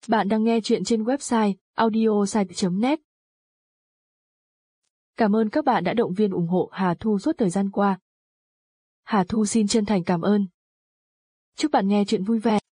Bạn đang nghe chuyện trên website audiosite.net. Cảm ơn các bạn đã động viên ủng hộ Hà Thu suốt thời gian qua. Hà Thu xin chân thành cảm ơn. Chúc bạn nghe chuyện vui vẻ.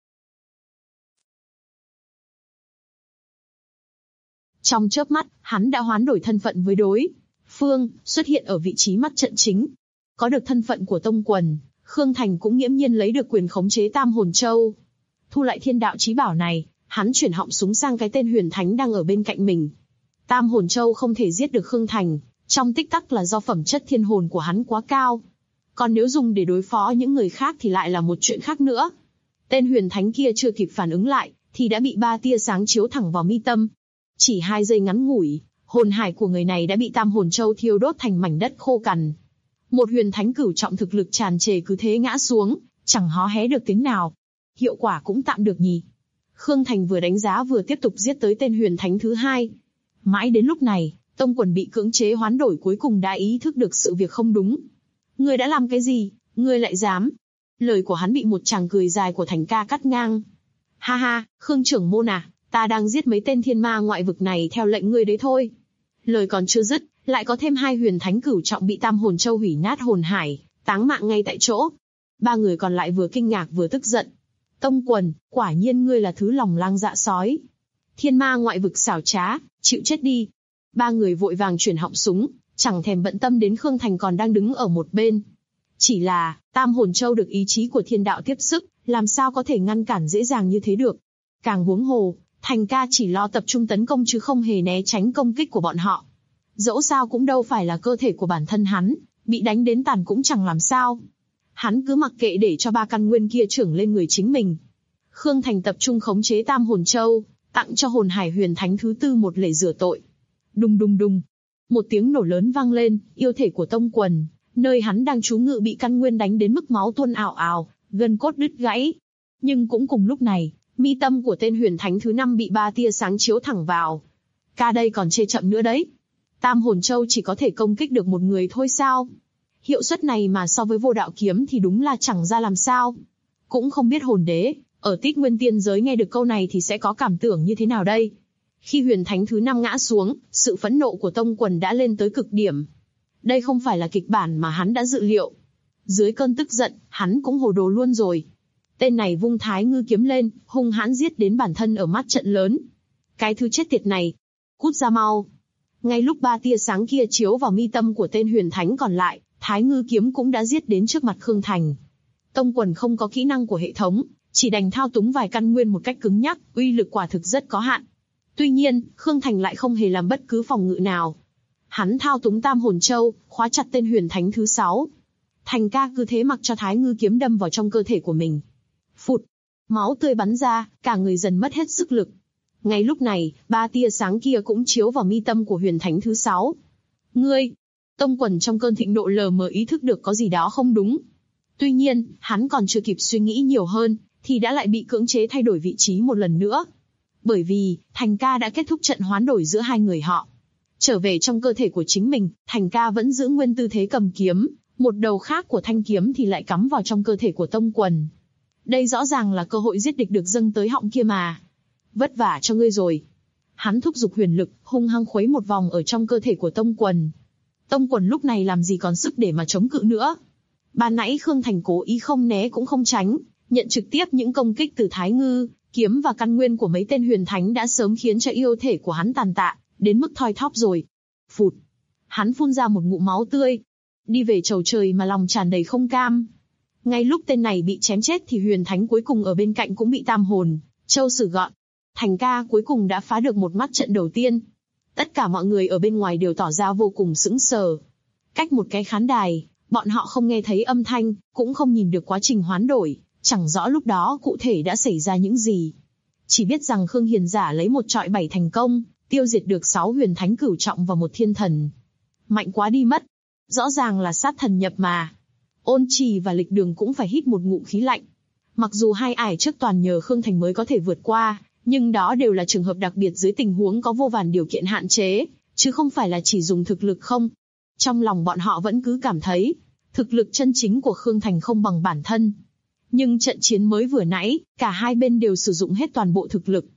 Trong chớp mắt, hắn đã hoán đổi thân phận với đối phương, xuất hiện ở vị trí mắt trận chính. Có được thân phận của tông quần, Khương Thành cũng nghiễm nhiên lấy được quyền khống chế Tam Hồn Châu. Thu lại thiên đạo chí bảo này, hắn chuyển họng súng sang cái tên Huyền Thánh đang ở bên cạnh mình. Tam Hồn Châu không thể giết được Khương Thành, trong tích tắc là do phẩm chất thiên hồn của hắn quá cao. Còn nếu dùng để đối phó những người khác thì lại là một chuyện khác nữa. Tên Huyền Thánh kia chưa kịp phản ứng lại, thì đã bị 3 tia sáng chiếu thẳng vào mi tâm. Chỉ 2 giây ngắn ngủi, hồn hải của người này đã bị Tam Hồn Châu thiêu đốt thành mảnh đất khô cằn. Một Huyền Thánh cửu trọng thực lực tràn trề cứ thế ngã xuống, chẳng hó hé được tiếng nào. Hiệu quả cũng tạm được nhỉ. Khương Thành vừa đánh giá vừa tiếp tục giết tới tên Huyền Thánh thứ 2. Mãi đến lúc này, tông quần bị cưỡng chế hoán đổi cuối cùng đã ý thức được sự việc không đúng. Ngươi đã làm cái gì, ngươi lại dám? Lời của hắn bị một tràng cười dài của Thành ca cắt ngang. Ha ha, Khương trưởng môn à, ta đang giết mấy tên thiên ma ngoại vực này theo lệnh ngươi đấy thôi. Lời còn chưa dứt, lại có thêm 2 Huyền Thánh cửu trọng bị Tam Hồn Châu hủy nát hồn hải, táng mạng ngay tại chỗ. 3 người còn lại vừa kinh ngạc vừa tức giận. Tông quần, quả nhiên ngươi là thứ lòng lang dạ sói. Thiên ma ngoại vực xảo trá, chịu chết đi. 3 người vội vàng chuyển họng súng, chẳng thèm bận tâm đến Khương Thành còn đang đứng ở một bên. Chỉ là, Tam Hồn Châu được ý chí của thiên đạo tiếp sức, làm sao có thể ngăn cản dễ dàng như thế được. Càng huống hồ, Thành ca chỉ lo tập trung tấn công chứ không hề né tránh công kích của bọn họ. Dẫu sao cũng đâu phải là cơ thể của bản thân hắn, bị đánh đến tàn cũng chẳng làm sao. Hắn cứ mặc kệ để cho 3 căn nguyên kia trưởng lên người chính mình. Khương Thành tập trung khống chế Tam Hồn Châu, tặng cho hồn hải Huyền Thánh thứ 4 một lễ rửa tội. Đùng đùng đùng. Một tiếng nổ lớn vang lên, yêu thể của tông quần, nơi hắn đang trú ngự bị căn nguyên đánh đến mức máu tuôn ào ào, gân cốt đứt gãy. Nhưng cũng cùng lúc này, mi tâm của tên Huyền Thánh thứ 5 bị 3 tia sáng chiếu thẳng vào. Ca đây còn chê chậm nữa đấy. Tam Hồn Châu chỉ có thể công kích được một người thôi sao? Hiệu suất này mà so với vô đạo kiếm thì đúng là chẳng ra làm sao. Cũng không biết hồn đế, ở Tích Nguyên Tiên giới nghe được câu này thì sẽ có cảm tưởng như thế nào đây? Khi Huyền Thánh thứ 5 ngã xuống, sự phẫn nộ của tông quần đã lên tới cực điểm. Đây không phải là kịch bản mà hắn đã dự liệu. Dưới cơn tức giận, hắn cũng hồ đồ luôn rồi. Tên này vung Thái Ngư kiếm lên, hung hãn giết đến bản thân ở mắt trận lớn. Cái thứ chết tiệt này, cút ra mau. Ngay lúc 3 tia sáng kia chiếu vào mi tâm của tên Huyền Thánh còn lại, Thái Ngư kiếm cũng đã giết đến trước mặt Khương Thành. Tông quần không có kỹ năng của hệ thống, chỉ đành thao túng vài căn nguyên một cách cứng nhắc, uy lực quả thực rất có hạn. Tuy nhiên, Khương Thành lại không hề làm bất cứ phòng ngự nào. Hắn thao túng Tam Hồn Châu, khóa chặt tên Huyền Thánh thứ 6. Thành ca cứ thế mặc cho Thái Ngư kiếm đâm vào trong cơ thể của mình. Phụt, máu tươi bắn ra, cả người dần mất hết sức lực. Ngay lúc này, 3 tia sáng kia cũng chiếu vào mi tâm của Huyền Thánh thứ 6. Ngươi! Tông quần trong cơn thịnh nộ lờ mờ ý thức được có gì đó không đúng. Tuy nhiên, hắn còn chưa kịp suy nghĩ nhiều hơn, thì đã lại bị cưỡng chế thay đổi vị trí một lần nữa. Bởi vì, Thành ca đã kết thúc trận hoán đổi giữa 2 người họ. Trở về trong cơ thể của chính mình, Thành ca vẫn giữ nguyên tư thế cầm kiếm, một đầu khác của thanh kiếm thì lại cắm vào trong cơ thể của tông quần. Đây rõ ràng là cơ hội giết địch được dâng tới họng kia mà. Vất vả cho ngươi rồi. Hắn thúc giục huyền lực, hung hăng khuấy một vòng ở trong cơ thể của tông quần. Tông quần lúc này làm gì còn sức để mà chống cự nữa. Ban nãy Khương Thành cố ý không né cũng không tránh, nhận trực tiếp những công kích từ Thái Ngư kiếm và căn nguyên của mấy tên Huyền Thánh đã sớm khiến cho yêu thể của hắn tàn tạ, đến mức thoi thóp rồi. Phụt. Hắn phun ra một ngụm máu tươi. Đi về chầu trời mà lòng tràn đầy không cam. Ngay lúc tên này bị chém chết thì Huyền Thánh cuối cùng ở bên cạnh cũng bị Tam Hồn Châu xử gọn. Thành ca cuối cùng đã phá được một mắt trận đầu tiên. Tất cả mọi người ở bên ngoài đều tỏ ra vô cùng sững sờ. Cách một cái khán đài, bọn họ không nghe thấy âm thanh, cũng không nhìn được quá trình hoán đổi, chẳng rõ lúc đó cụ thể đã xảy ra những gì. Chỉ biết rằng Khương Hiền Giả lấy 1 chọi 7 thành công, tiêu diệt được 6 Huyền Thánh cửu trọng và 1 thiên thần. Mạnh quá đi mất. Rõ ràng là sát thần nhập mà. Ôn Trì và Lịch Đường cũng phải hít một ngụm khí lạnh. Mặc dù 2 ải trước toàn nhờ Khương Thành mới có thể vượt qua, nhưng đó đều là trường hợp đặc biệt dưới tình huống có vô vàn điều kiện hạn chế, chứ không phải là chỉ dùng thực lực không. Trong lòng bọn họ vẫn cứ cảm thấy, thực lực chân chính của Khương Thành không bằng bản thân. Nhưng trận chiến mới vừa nãy, cả hai bên đều sử dụng hết toàn bộ thực lực.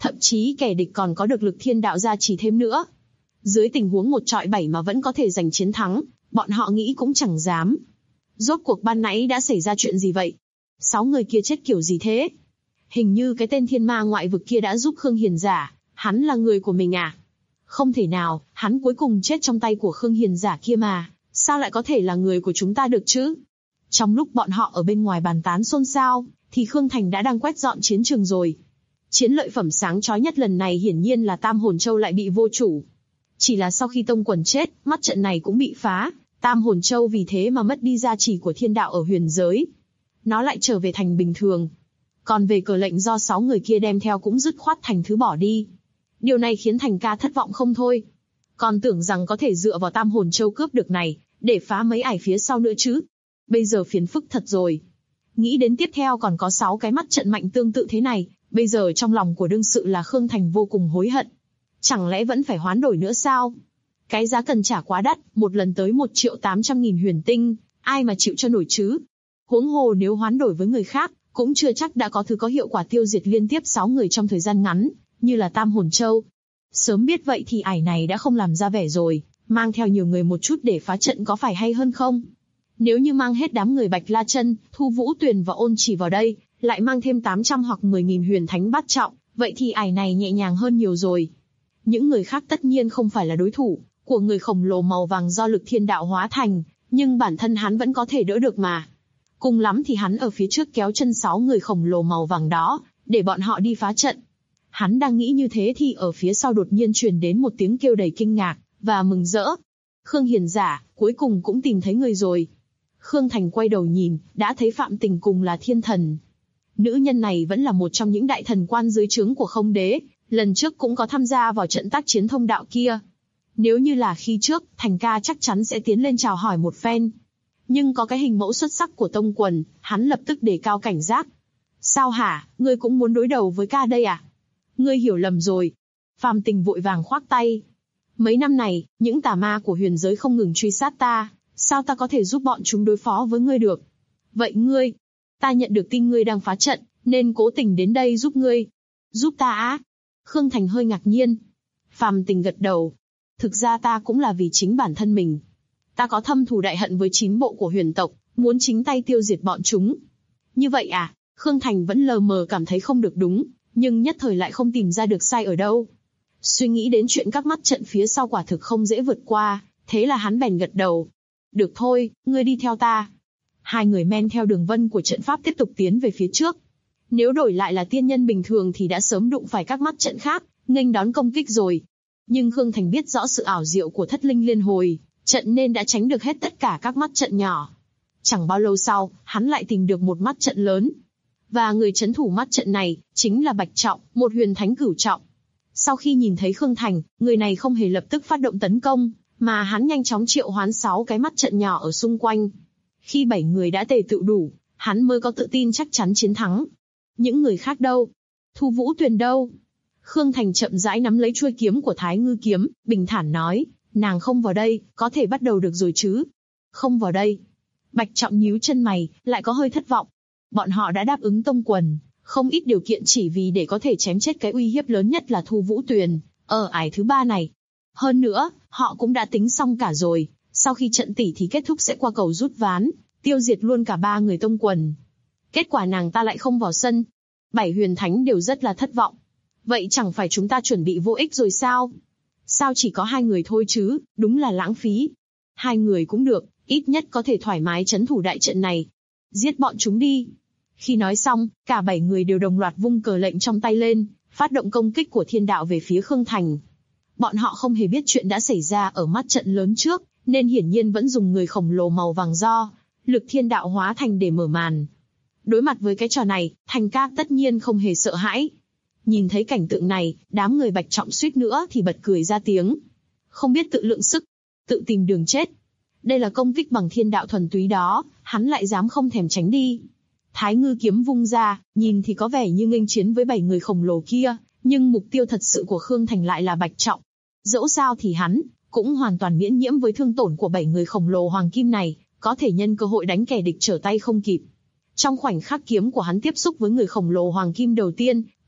thậm chí kẻ địch còn có được lực thiên đạo gia trì thêm nữa. Dưới tình huống 1-7 mà vẫn có thể giành chiến thắng, bọn họ nghĩ cũng chẳng dám. Rốt cuộc ban nãy đã xảy ra chuyện gì vậy? 6 người kia chết kiểu gì thế? Hình như cái tên thiên ma ngoại vực kia đã giúp Khương Hiền Giả, hắn là người của mình à? Không thể nào, hắn cuối cùng chết trong tay của Khương Hiền Giả kia mà, sao lại có thể là người của chúng ta được chứ? Trong lúc bọn họ ở bên ngoài bàn tán xôn xao, thì Khương Thành đã đang quét dọn chiến trường rồi. Chiến lợi phẩm sáng chói nhất lần này hiển nhiên là Tam Hồn Châu lại bị vô chủ. Chỉ là sau khi Tông Quần chết, mắt trận này cũng bị phá, Tam Hồn Châu vì thế mà mất đi gia trì của thiên đạo ở huyền giới. Nó lại trở về thành bình thường. Còn về cờ lệnh do 6 người kia đem theo cũng dứt khoát thành thứ bỏ đi. Điều này khiến Thành ca thất vọng không thôi. Còn tưởng rằng có thể dựa vào Tam Hồn Châu cướp được này, để phá mấy ải phía sau nữa chứ. Bây giờ phiền phức thật rồi. Nghĩ đến tiếp theo còn có 6 cái mắt trận mạnh tương tự thế này, bây giờ trong lòng của đương sự là Khương Thành vô cùng hối hận. Chẳng lẽ vẫn phải hoán đổi nữa sao? Cái giá cần trả quá đắt, một lần tới 1.800.000 huyền tinh, ai mà chịu cho nổi chứ? Huống hồ nếu hoán đổi với người khác, cũng chưa chắc đã có thứ có hiệu quả tiêu diệt liên tiếp 6 người trong thời gian ngắn, như là Tam Hồn Châu. Sớm biết vậy thì ải này đã không làm ra vẻ rồi, mang theo nhiều người một chút để phá trận có phải hay hơn không? Nếu như mang hết đám người Bạch La Chân, Thu Vũ Tuyền và Ôn Chỉ vào đây, lại mang thêm 800 hoặc 10.000 huyền thánh bát trọng, vậy thì ải này nhẹ nhàng hơn nhiều rồi. Những người khác tất nhiên không phải là đối thủ của người khổng lồ màu vàng do lực thiên đạo hóa thành, nhưng bản thân hắn vẫn có thể đỡ được mà. Cùng lắm thì hắn ở phía trước kéo chân 6 người khổng lồ màu vàng đó, để bọn họ đi phá trận. Hắn đang nghĩ như thế thì ở phía sau đột nhiên truyền đến một tiếng kêu đầy kinh ngạc và mừng rỡ. Khương Hiền Giả, cuối cùng cũng tìm thấy người rồi. Khương Thành quay đầu nhìn, đã thấy Phạm Tình cùng là thiên thần. Nữ nhân này vẫn là một trong những đại thần quan dưới trướng của Không Đế, lần trước cũng có tham gia vào trận tác chiến thông đạo kia. Nếu như là khi trước, Thành ca chắc chắn sẽ tiến lên chào hỏi một phen. Nhưng có cái hình mẫu xuất sắc của Tông Quần, hắn lập tức đề cao cảnh giác. Sao hả, ngươi cũng muốn đối đầu với ca đây à? Ngươi hiểu lầm rồi. Phạm Tình vội vàng khoác tay. Mấy năm này, những tà ma của huyền giới không ngừng truy sát ta, sao ta có thể giúp bọn chúng đối phó với ngươi được? Vậy ngươi, ta nhận được tin ngươi đang phá trận, nên cố tình đến đây giúp ngươi. Giúp ta á? Khương Thành hơi ngạc nhiên. Phạm Tình gật đầu. Thực ra ta cũng là vì chính bản thân mình. Ta có thâm thù đại hận với 9 bộ của huyền tộc, muốn chính tay tiêu diệt bọn chúng. Như vậy à? Khương Thành vẫn lờ mờ cảm thấy không được đúng, nhưng nhất thời lại không tìm ra được sai ở đâu. Suy nghĩ đến chuyện các mắt trận phía sau quả thực không dễ vượt qua, thế là hắn bèn gật đầu. Được thôi, ngươi đi theo ta. Hai người men theo đường vân của trận pháp tiếp tục tiến về phía trước. Nếu đổi lại là tiên nhân bình thường thì đã sớm đụng phải các mắt trận khác, nghênh đón công kích rồi. Nhưng Khương Thành biết rõ sự ảo diệu của thất linh liên hồi trận nên đã tránh được hết tất cả các mắt trận nhỏ. Chẳng bao lâu sau, hắn lại tìm được một mắt trận lớn. Và người trấn thủ mắt trận này, chính là Bạch Trọng, một huyền thánh cửu trọng. Sau khi nhìn thấy Khương Thành, người này không hề lập tức phát động tấn công, mà hắn nhanh chóng triệu hoán 6 cái mắt trận nhỏ ở xung quanh. Khi 7 người đã tề tựu đủ, hắn mới có tự tin chắc chắn chiến thắng. Những người khác đâu? Thu Vũ Tuyền đâu? Khương Thành chậm rãi nắm lấy chuôi kiếm của Thái Ngư kiếm, bình thản nói, nàng không vào đây, có thể bắt đầu được rồi chứ? Không vào đây. Bạch Trọng nhíu chân mày, lại có hơi thất vọng. Bọn họ đã đáp ứng Tông Quần, không ít điều kiện chỉ vì để có thể chém chết cái uy hiếp lớn nhất là Thu Vũ Tuyền, ở ải thứ 3 này. Hơn nữa, họ cũng đã tính xong cả rồi, sau khi trận tỉ thí kết thúc sẽ qua cầu rút ván, tiêu diệt luôn cả 3 người Tông Quần. Kết quả nàng ta lại không vào sân. 7 huyền thánh đều rất là thất vọng. Vậy chẳng phải chúng ta chuẩn bị vô ích rồi sao? Sao chỉ có 2 người thôi chứ, đúng là lãng phí. 2 người cũng được, ít nhất có thể thoải mái trấn thủ đại trận này. Giết bọn chúng đi. Khi nói xong, cả 7 người đều đồng loạt vung cờ lệnh trong tay lên, phát động công kích của thiên đạo về phía Khương Thành. Bọn họ không hề biết chuyện đã xảy ra ở mắt trận lớn trước, nên hiển nhiên vẫn dùng người khổng lồ màu vàng do lực thiên đạo hóa thành để mở màn. Đối mặt với cái trò này, Thành ca tất nhiên không hề sợ hãi. Nhìn thấy cảnh tượng này, đám người Bạch Trọng suýt nữa thì bật cười ra tiếng. Không biết tự lượng sức, tự tìm đường chết. Đây là công kích bằng thiên đạo thuần túy đó, hắn lại dám không thèm tránh đi. Thái Ngư kiếm vung ra, nhìn thì có vẻ như nghênh chiến với 7 người khổng lồ kia, nhưng mục tiêu thật sự của Khương Thành lại là Bạch Trọng. Dẫu sao thì hắn cũng hoàn toàn miễn nhiễm với thương tổn của 7 người khổng lồ hoàng kim này, có thể nhân cơ hội đánh kẻ địch trở tay không kịp. Trong khoảnh khắc kiếm của hắn tiếp xúc với người khổng lồ hoàng kim đầu tiên,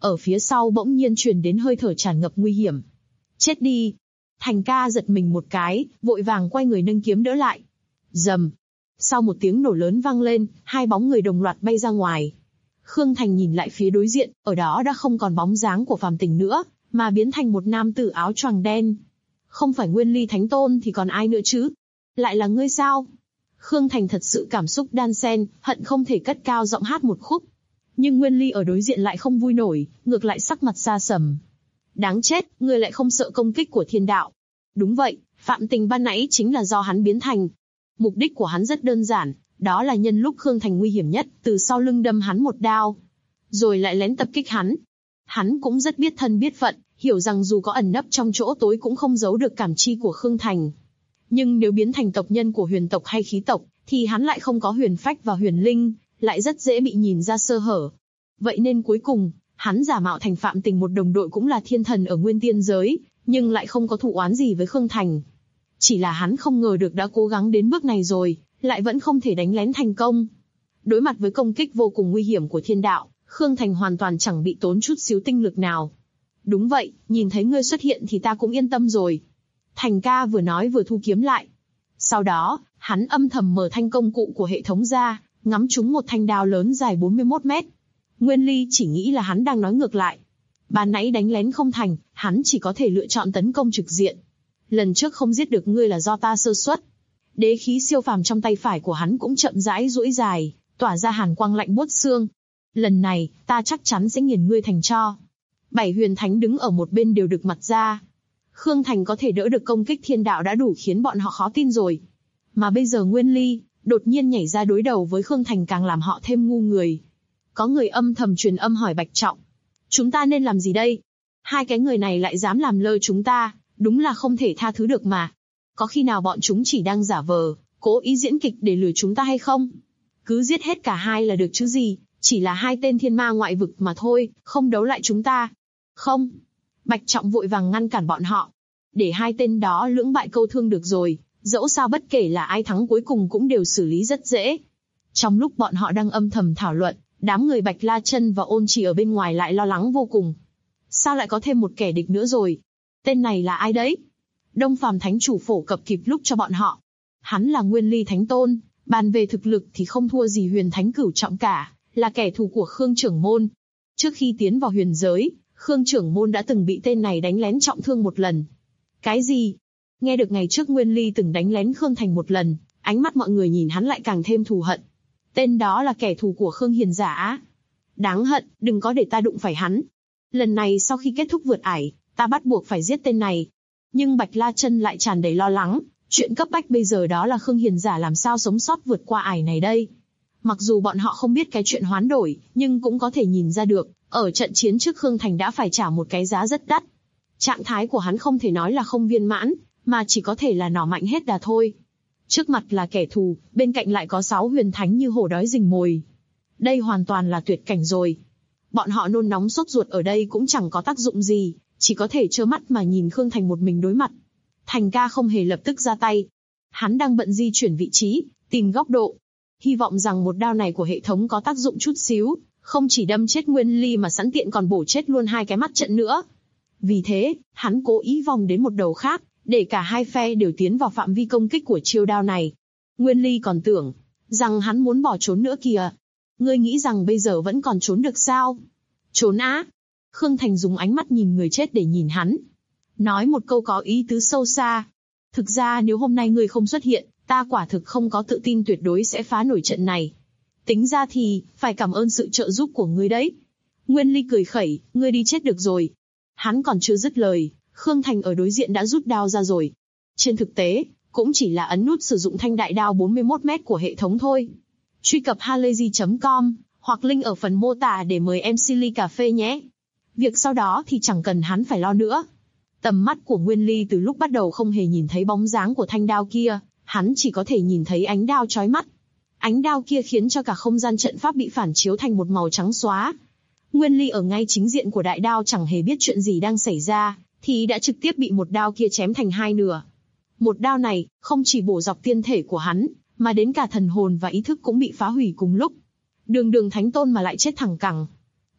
ở phía sau bỗng nhiên truyền đến hơi thở tràn ngập nguy hiểm. Chết đi! Thành ca giật mình một cái, vội vàng quay người nâng kiếm đỡ lại. Rầm! Sau một tiếng nổ lớn vang lên, hai bóng người đồng loạt bay ra ngoài. Khương Thành nhìn lại phía đối diện, ở đó đã không còn bóng dáng của Phàm Tình nữa, mà biến thành một nam tử áo choàng đen. Không phải Nguyên Ly Thánh Tôn thì còn ai nữa chứ? Lại là ngươi sao? Khương Thành thật sự cảm xúc đan xen, hận không thể cất cao giọng hát một khúc. Nhưng Nguyên Ly ở đối diện lại không vui nổi, ngược lại sắc mặt xa sầm. Đáng chết, ngươi lại không sợ công kích của thiên đạo. Đúng vậy, Phạm Tình ban nãy chính là do hắn biến thành. Mục đích của hắn rất đơn giản, đó là nhân lúc Khương Thành nguy hiểm nhất, từ sau lưng đâm hắn một đao, rồi lại lén tập kích hắn. Hắn cũng rất biết thân biết phận, hiểu rằng dù có ẩn nấp trong chỗ tối cũng không giấu được cảm chi của Khương Thành. Nhưng nếu biến thành tộc nhân của huyền tộc hay khí tộc, thì hắn lại không có huyền phách và huyền linh, lại rất dễ bị nhìn ra sơ hở. Vậy nên cuối cùng, hắn giả mạo thành Phạm Tình một đồng đội cũng là thiên thần ở nguyên tiên giới, nhưng lại không có thù oán gì với Khương Thành. Chỉ là hắn không ngờ được đã cố gắng đến bước này rồi, lại vẫn không thể đánh lén thành công. Đối mặt với công kích vô cùng nguy hiểm của thiên đạo, Khương Thành hoàn toàn chẳng bị tốn chút xíu tinh lực nào. Đúng vậy, nhìn thấy ngươi xuất hiện thì ta cũng yên tâm rồi. Thành ca vừa nói vừa thu kiếm lại. Sau đó, hắn âm thầm mở thanh công cụ của hệ thống ra, ngắm trúng một thanh đao lớn dài 41 mét. Nguyên Ly chỉ nghĩ là hắn đang nói ngược lại. Ban nãy đánh lén không thành, hắn chỉ có thể lựa chọn tấn công trực diện. Lần trước không giết được ngươi là do ta sơ suất. Đế khí siêu phàm trong tay phải của hắn cũng chậm rãi duỗi dài, tỏa ra hàn quang lạnh buốt xương. Lần này, ta chắc chắn sẽ nghiền ngươi thành tro. 7 huyền thánh đứng ở một bên đều đực mặt ra. Khương Thành có thể đỡ được công kích thiên đạo đã đủ khiến bọn họ khó tin rồi. Mà bây giờ Nguyên Ly đột nhiên nhảy ra đối đầu với Khương Thành càng làm họ thêm ngu người. Có người âm thầm truyền âm hỏi Bạch Trọng. Chúng ta nên làm gì đây? Hai cái người này lại dám làm lơ chúng ta, đúng là không thể tha thứ được mà. Có khi nào bọn chúng chỉ đang giả vờ, cố ý diễn kịch để lừa chúng ta hay không? Cứ giết hết cả hai là được chứ gì, chỉ là hai tên thiên ma ngoại vực mà thôi, không đấu lại chúng ta. Không. Bạch Trọng vội vàng ngăn cản bọn họ. Để hai tên đó lưỡng bại câu thương được rồi, dẫu sao bất kể là ai thắng cuối cùng cũng đều xử lý rất dễ. Trong lúc bọn họ đang âm thầm thảo luận, đám người Bạch La Chân và Ôn Chỉ ở bên ngoài lại lo lắng vô cùng. Sao lại có thêm một kẻ địch nữa rồi? Tên này là ai đấy? Đông Phàm Thánh Chủ phổ cập kịp lúc cho bọn họ. Hắn là Nguyên Ly Thánh Tôn, bàn về thực lực thì không thua gì Huyền Thánh Cửu Trọng cả, là kẻ thù của Khương Trưởng Môn. Trước khi tiến vào huyền giới, Khương Trưởng Môn đã từng bị tên này đánh lén trọng thương một lần. Cái gì? Nghe được ngày trước Nguyên Ly từng đánh lén Khương Thành một lần, ánh mắt mọi người nhìn hắn lại càng thêm thù hận. Tên đó là kẻ thù của Khương Hiền Giả. Đáng hận, đừng có để ta đụng phải hắn. Lần này sau khi kết thúc vượt ải, ta bắt buộc phải giết tên này. Nhưng Bạch La Chân lại tràn đầy lo lắng, chuyện cấp bách bây giờ đó là Khương Hiền Giả làm sao sống sót vượt qua ải này đây. Mặc dù bọn họ không biết cái chuyện hoán đổi, nhưng cũng có thể nhìn ra được, ở trận chiến trước Khương Thành đã phải trả một cái giá rất đắt. Trạng thái của hắn không thể nói là không viên mãn, mà chỉ có thể là nỏ mạnh hết đà thôi. Trước mặt là kẻ thù, bên cạnh lại có 6 huyền thánh như hổ đói rình mồi. Đây hoàn toàn là tuyệt cảnh rồi. Bọn họ nôn nóng sốt ruột ở đây cũng chẳng có tác dụng gì, chỉ có thể trơ mắt mà nhìn Khương Thành một mình đối mặt. Thành ca không hề lập tức ra tay. Hắn đang bận di chuyển vị trí, tìm góc độ. Hy vọng rằng một đao này của hệ thống có tác dụng chút xíu, không chỉ đâm chết Nguyên Ly mà sẵn tiện còn bổ chết luôn hai cái mắt trận nữa. Vì thế, hắn cố ý vòng đến một đầu khác, để cả hai phe đều tiến vào phạm vi công kích của chiêu đao này. Nguyên Ly còn tưởng rằng hắn muốn bỏ trốn nữa kìa. Ngươi nghĩ rằng bây giờ vẫn còn trốn được sao? Trốn á? Khương Thành dùng ánh mắt nhìn người chết để nhìn hắn. Nói một câu có ý tứ sâu xa. Thực ra nếu hôm nay ngươi không xuất hiện, ta quả thực không có tự tin tuyệt đối sẽ phá nổi trận này. Tính ra thì, phải cảm ơn sự trợ giúp của ngươi đấy. Nguyên Ly cười khẩy, ngươi đi chết được rồi. Hắn còn chưa dứt lời, Khương Thành ở đối diện đã rút đao ra rồi. Trên thực tế, cũng chỉ là ấn nút sử dụng thanh đại đao 41 mét của hệ thống thôi. Truy cập halayzi.com, hoặc link ở phần mô tả để mời MC ly cà phê nhé. Việc sau đó thì chẳng cần hắn phải lo nữa. Tầm mắt của Nguyên Ly từ lúc bắt đầu không hề nhìn thấy bóng dáng của thanh đao kia, hắn chỉ có thể nhìn thấy ánh đao chói mắt. Ánh đao kia khiến cho cả không gian trận pháp bị phản chiếu thành một màu trắng xóa. Nguyên Ly ở ngay chính diện của đại đao chẳng hề biết chuyện gì đang xảy ra, thì đã trực tiếp bị một đao kia chém thành hai nửa. Một đao này, không chỉ bổ dọc tiên thể của hắn, mà đến cả thần hồn và ý thức cũng bị phá hủy cùng lúc. Đường Thánh Tôn mà lại chết thẳng cẳng.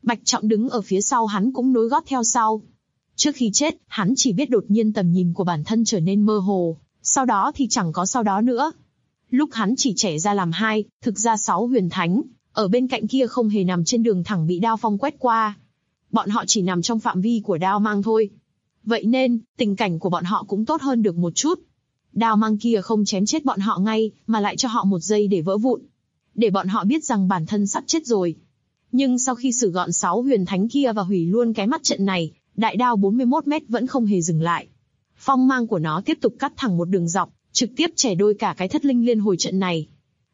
Bạch Trọng đứng ở phía sau hắn cũng nối gót theo sau. Trước khi chết, hắn chỉ biết đột nhiên tầm nhìn của bản thân trở nên mơ hồ, sau đó thì chẳng có sau đó nữa. Lúc hắn chỉ trẻ ra làm hai, thực ra 6 huyền thánh, ở bên cạnh kia không hề nằm trên đường thẳng bị đao phong quét qua. Bọn họ chỉ nằm trong phạm vi của đao mang thôi. Vậy nên, tình cảnh của bọn họ cũng tốt hơn được một chút. Đao mang kia không chém chết bọn họ ngay, mà lại cho họ một giây để vỡ vụn. Để bọn họ biết rằng bản thân sắp chết rồi. Nhưng sau khi xử gọn 6 huyền thánh kia và hủy luôn cái mắt trận này, đại đao 41 mét vẫn không hề dừng lại. Phong mang của nó tiếp tục cắt thẳng một đường dọc, trực tiếp chẻ đôi cả cái thất linh liên hồi trận này.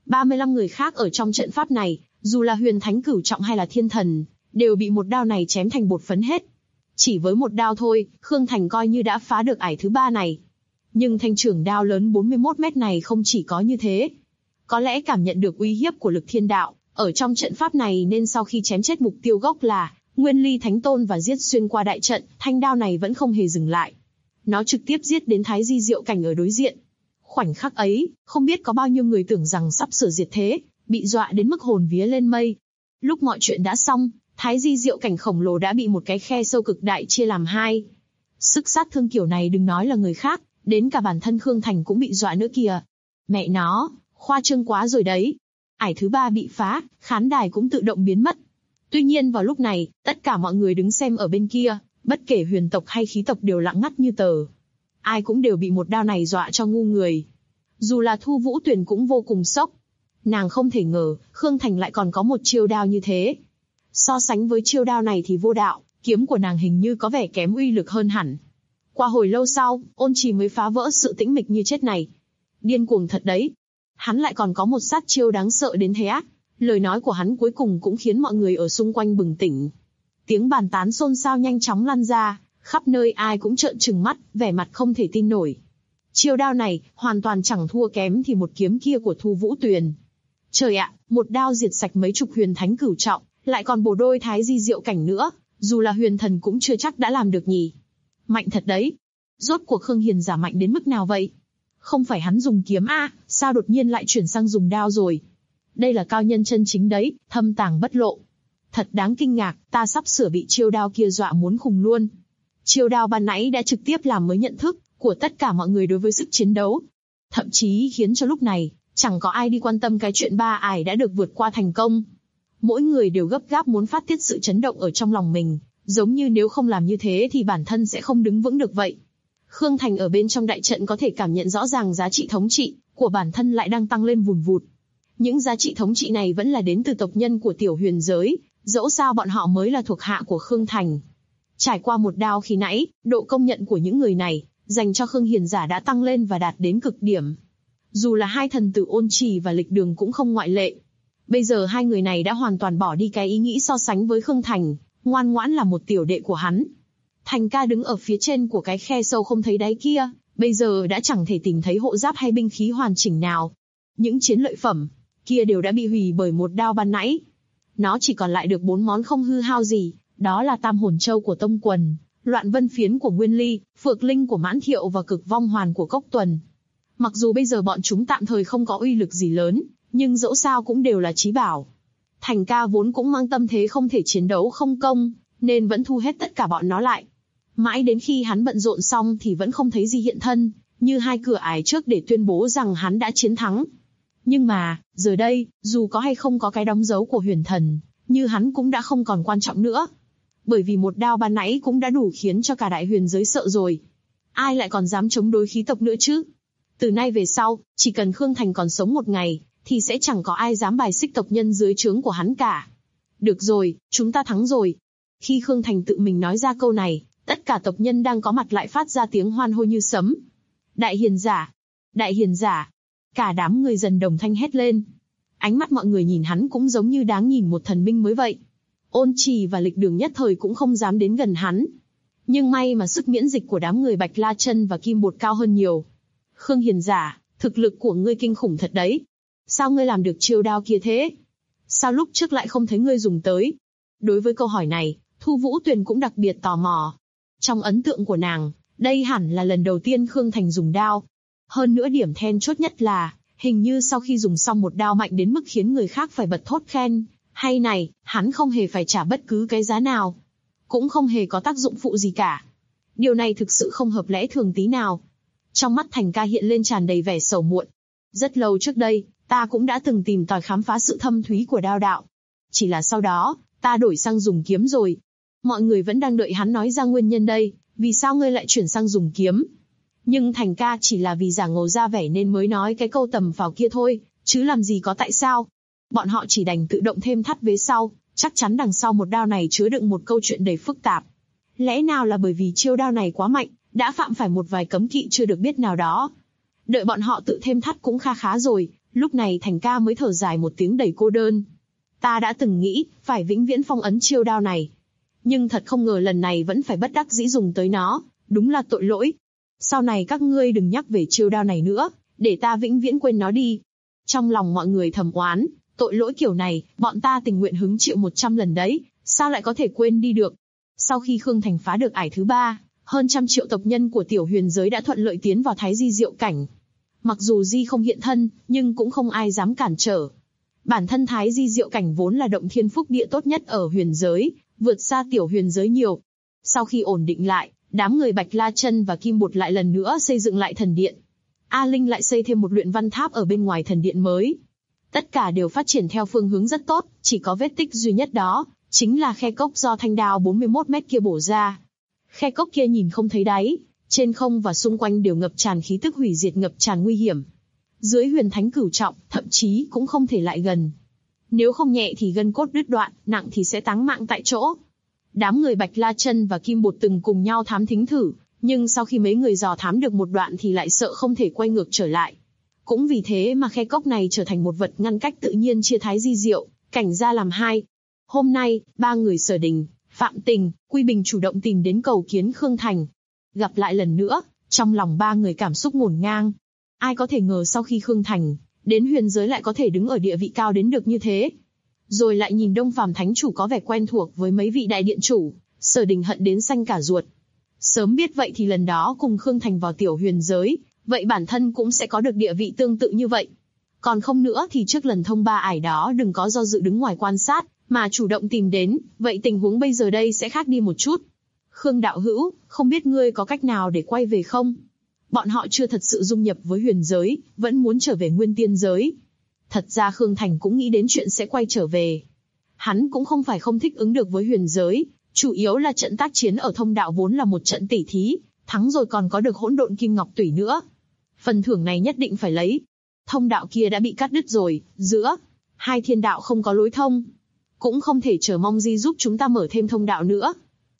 35 người khác ở trong trận pháp này, dù là huyền thánh cửu trọng hay là thiên thần, đều bị một đao này chém thành bột phấn hết. Chỉ với một đao thôi, Khương Thành coi như đã phá được ải thứ 3 này. Nhưng thanh trưởng đao lớn 41 mét này không chỉ có như thế. Có lẽ cảm nhận được uy hiếp của lực thiên đạo, ở trong trận pháp này nên sau khi chém chết mục tiêu gốc là Nguyên Ly Thánh Tôn và giết xuyên qua đại trận, thanh đao này vẫn không hề dừng lại. Nó trực tiếp giết đến Thái Di Diệu Cảnh ở đối diện. Khoảnh khắc ấy, không biết có bao nhiêu người tưởng rằng sắp sửa diệt thế, bị dọa đến mức hồn vía lên mây. Lúc mọi chuyện đã xong, Thái Di Diệu Cảnh khổng lồ đã bị một cái khe sâu cực đại chia làm hai. Sức sát thương kiểu này đừng nói là người khác, đến cả bản thân Khương Thành cũng bị dọa nữa kìa. Mẹ nó, khoa trương quá rồi đấy. Ải thứ 3 bị phá, khán đài cũng tự động biến mất. Tuy nhiên vào lúc này, tất cả mọi người đứng xem ở bên kia, bất kể huyền tộc hay khí tộc đều lặng ngắt như tờ. Ai cũng đều bị một đao này dọa cho ngu người. Dù là Thu Vũ Tuyền cũng vô cùng sốc. Nàng không thể ngờ, Khương Thành lại còn có một chiêu đao như thế. So sánh với chiêu đao này thì vô đạo, kiếm của nàng hình như có vẻ kém uy lực hơn hẳn. Qua hồi lâu sau, Ôn Trì mới phá vỡ sự tĩnh mịch như chết này. Điên cuồng thật đấy. Hắn lại còn có một sát chiêu đáng sợ đến thế á. Lời nói của hắn cuối cùng cũng khiến mọi người ở xung quanh bừng tỉnh. Tiếng bàn tán xôn xao nhanh chóng lan ra, khắp nơi ai cũng trợn trừng mắt, vẻ mặt không thể tin nổi. Chiêu đao này, hoàn toàn chẳng thua kém thì một kiếm kia của Thu Vũ Tuyền. Trời ạ, một đao diệt sạch mấy chục huyền thánh cửu trọng, lại còn bổ đôi Thái Di Diệu Cảnh nữa, dù là huyền thần cũng chưa chắc đã làm được nhỉ. Mạnh thật đấy. Rốt cuộc Khương Hiền giả mạnh đến mức nào vậy? Không phải hắn dùng kiếm a, sao đột nhiên lại chuyển sang dùng đao rồi? Đây là cao nhân chân chính đấy, thâm tàng bất lộ. Thật đáng kinh ngạc, ta sắp sửa bị chiêu đao kia dọa muốn khùng luôn. Chiêu đao ban nãy đã trực tiếp làm mới nhận thức của tất cả mọi người đối với sức chiến đấu. Thậm chí khiến cho lúc này, chẳng có ai đi quan tâm cái chuyện 3 ải đã được vượt qua thành công. Mỗi người đều gấp gáp muốn phát tiết sự chấn động ở trong lòng mình, giống như nếu không làm như thế thì bản thân sẽ không đứng vững được vậy. Khương Thành ở bên trong đại trận có thể cảm nhận rõ ràng giá trị thống trị của bản thân lại đang tăng lên vùn vụt. Những giá trị thống trị này vẫn là đến từ tộc nhân của tiểu huyền giới, dẫu sao bọn họ mới là thuộc hạ của Khương Thành. Trải qua một đao khi nãy, độ công nhận của những người này, dành cho Khương Hiền giả đã tăng lên và đạt đến cực điểm. Dù là hai thần tử Ôn Trì và Lịch Đường cũng không ngoại lệ. Bây giờ hai người này đã hoàn toàn bỏ đi cái ý nghĩ so sánh với Khương Thành, ngoan ngoãn là một tiểu đệ của hắn. Thành ca đứng ở phía trên của cái khe sâu không thấy đáy kia, bây giờ đã chẳng thể tìm thấy hộ giáp hay binh khí hoàn chỉnh nào. Những chiến lợi phẩm kia đều đã bị hủy bởi một đao ban nãy. Nó chỉ còn lại được 4 món không hư hao gì, đó là Tam Hồn Châu của Tông Quần, Loạn Vân Phiến của Nguyên Ly, Phược Linh của Mãn Thiệu và Cực Vong Hoàn của Cốc Tuần. Mặc dù bây giờ bọn chúng tạm thời không có uy lực gì lớn, nhưng dẫu sao cũng đều là chí bảo. Thành ca vốn cũng mang tâm thế không thể chiến đấu không công, nên vẫn thu hết tất cả bọn nó lại. Mãi đến khi hắn bận rộn xong thì vẫn không thấy gì hiện thân, như hai cửa ải trước để tuyên bố rằng hắn đã chiến thắng. Nhưng mà, giờ đây, dù có hay không có cái đóng dấu của huyền thần, như hắn cũng đã không còn quan trọng nữa. Bởi vì một đao ban nãy cũng đã đủ khiến cho cả đại huyền giới sợ rồi. Ai lại còn dám chống đối khí tộc nữa chứ? Từ nay về sau, chỉ cần Khương Thành còn sống một ngày, thì sẽ chẳng có ai dám bài xích tộc nhân dưới trướng của hắn cả. Được rồi, chúng ta thắng rồi. Khi Khương Thành tự mình nói ra câu này, tất cả tộc nhân đang có mặt lại phát ra tiếng hoan hô như sấm. Đại hiền giả! Đại hiền giả! Cả đám người dần đồng thanh hét lên. Ánh mắt mọi người nhìn hắn cũng giống như đáng nhìn một thần minh mới vậy. Ôn Trì và Lịch Đường nhất thời cũng không dám đến gần hắn. Nhưng may mà sức miễn dịch của đám người Bạch La Chân và Kim Bột cao hơn nhiều. Khương hiền giả, thực lực của ngươi kinh khủng thật đấy. Sao ngươi làm được chiêu đao kia thế? Sao lúc trước lại không thấy ngươi dùng tới? Đối với câu hỏi này, Thu Vũ Tuyền cũng đặc biệt tò mò. Trong ấn tượng của nàng, đây hẳn là lần đầu tiên Khương Thành dùng đao. Hơn nữa điểm then chốt nhất là, hình như sau khi dùng xong một đao mạnh đến mức khiến người khác phải bật thốt khen, Hay này, hắn không hề phải trả bất cứ cái giá nào. Cũng không hề có tác dụng phụ gì cả. Điều này thực sự không hợp lẽ thường tí nào. Trong mắt Thành Ca hiện lên tràn đầy vẻ sầu muộn. Rất lâu trước đây, ta cũng đã từng tìm tòi khám phá sự thâm thúy của đao đạo. Chỉ là sau đó, ta đổi sang dùng kiếm rồi. Mọi người vẫn đang đợi hắn nói ra nguyên nhân đây, vì sao ngươi lại chuyển sang dùng kiếm? Nhưng Thành Ca chỉ là vì giả ngầu ra vẻ nên mới nói cái câu tầm phào kia thôi, chứ làm gì có tại sao. Bọn họ chỉ đành tự động thêm thắt vế sau, chắc chắn đằng sau một đao này chứa đựng một câu chuyện đầy phức tạp. Lẽ nào là bởi vì chiêu đao này quá mạnh, đã phạm phải một vài cấm kỵ chưa được biết nào đó. Đợi bọn họ tự thêm thắt cũng kha khá rồi, lúc này Thành Ca mới thở dài một tiếng đầy cô đơn. Ta đã từng nghĩ, phải vĩnh viễn phong ấn chiêu đao này. Nhưng thật không ngờ lần này vẫn phải bất đắc dĩ dùng tới nó, đúng là tội lỗi. Sau này các ngươi đừng nhắc về chiêu đao này nữa, để ta vĩnh viễn quên nó đi. Trong lòng mọi người thầm oán, tội lỗi kiểu này, bọn ta tình nguyện hứng chịu 100 lần đấy, sao lại có thể quên đi được. Sau khi Khương Thành phá được ải thứ 3, hơn 100 triệu tộc nhân của tiểu huyền giới đã thuận lợi tiến vào Thái Di Diệu cảnh. Mặc dù Di không hiện thân, nhưng cũng không ai dám cản trở. Bản thân Thái Di Diệu cảnh vốn là động thiên phúc địa tốt nhất ở huyền giới, vượt xa tiểu huyền giới nhiều. Sau khi ổn định lại, đám người Bạch La Chân và Kim Bột lại lần nữa xây dựng lại thần điện. A Linh lại xây thêm một luyện văn tháp ở bên ngoài thần điện mới. Tất cả đều phát triển theo phương hướng rất tốt, chỉ có vết tích duy nhất đó, chính là khe cốc do thanh đao 41 mét kia bổ ra. Khe cốc kia nhìn không thấy đáy, trên không và xung quanh đều ngập tràn khí tức hủy diệt ngập tràn nguy hiểm. Dưới huyền thánh cửu trọng, thậm chí cũng không thể lại gần. Nếu không nhẹ thì gân cốt đứt đoạn, nặng thì sẽ táng mạng tại chỗ. Đám người Bạch La Chân và Kim Bột từng cùng nhau thám thính thử, nhưng sau khi mấy người dò thám được một đoạn thì lại sợ không thể quay ngược trở lại. Cũng vì thế mà khe cốc này trở thành một vật ngăn cách tự nhiên chia Thái Di Diệu cảnh ra làm hai. Hôm nay, ba người Sở Đình, Phạm Tình, Quy Bình chủ động tìm đến cầu kiến Khương Thành. Gặp lại lần nữa, trong lòng ba người cảm xúc ngổn ngang. Ai có thể ngờ sau khi Khương Thành đến huyền giới lại có thể đứng ở địa vị cao đến được như thế. Rồi lại nhìn Đông Phàm Thánh Chủ có vẻ quen thuộc với mấy vị đại điện chủ, Sở Đình hận đến xanh cả ruột. Sớm biết vậy thì lần đó cùng Khương Thành vào tiểu huyền giới, vậy bản thân cũng sẽ có được địa vị tương tự như vậy. Còn không nữa thì trước lần thông ba ải đó đừng có do dự đứng ngoài quan sát, mà chủ động tìm đến, vậy tình huống bây giờ đây sẽ khác đi một chút. Khương đạo hữu, không biết ngươi có cách nào để quay về không? Bọn họ chưa thật sự dung nhập với huyền giới, vẫn muốn trở về nguyên tiên giới. Thật ra Khương Thành cũng nghĩ đến chuyện sẽ quay trở về. Hắn cũng không phải không thích ứng được với huyền giới, chủ yếu là trận tác chiến ở thông đạo vốn là một trận tỉ thí, thắng rồi còn có được hỗn độn kim ngọc tủy nữa. Phần thưởng này nhất định phải lấy. Thông đạo kia đã bị cắt đứt rồi, giữa hai thiên đạo không có lối thông. Cũng không thể chờ mong Di giúp chúng ta mở thêm thông đạo nữa.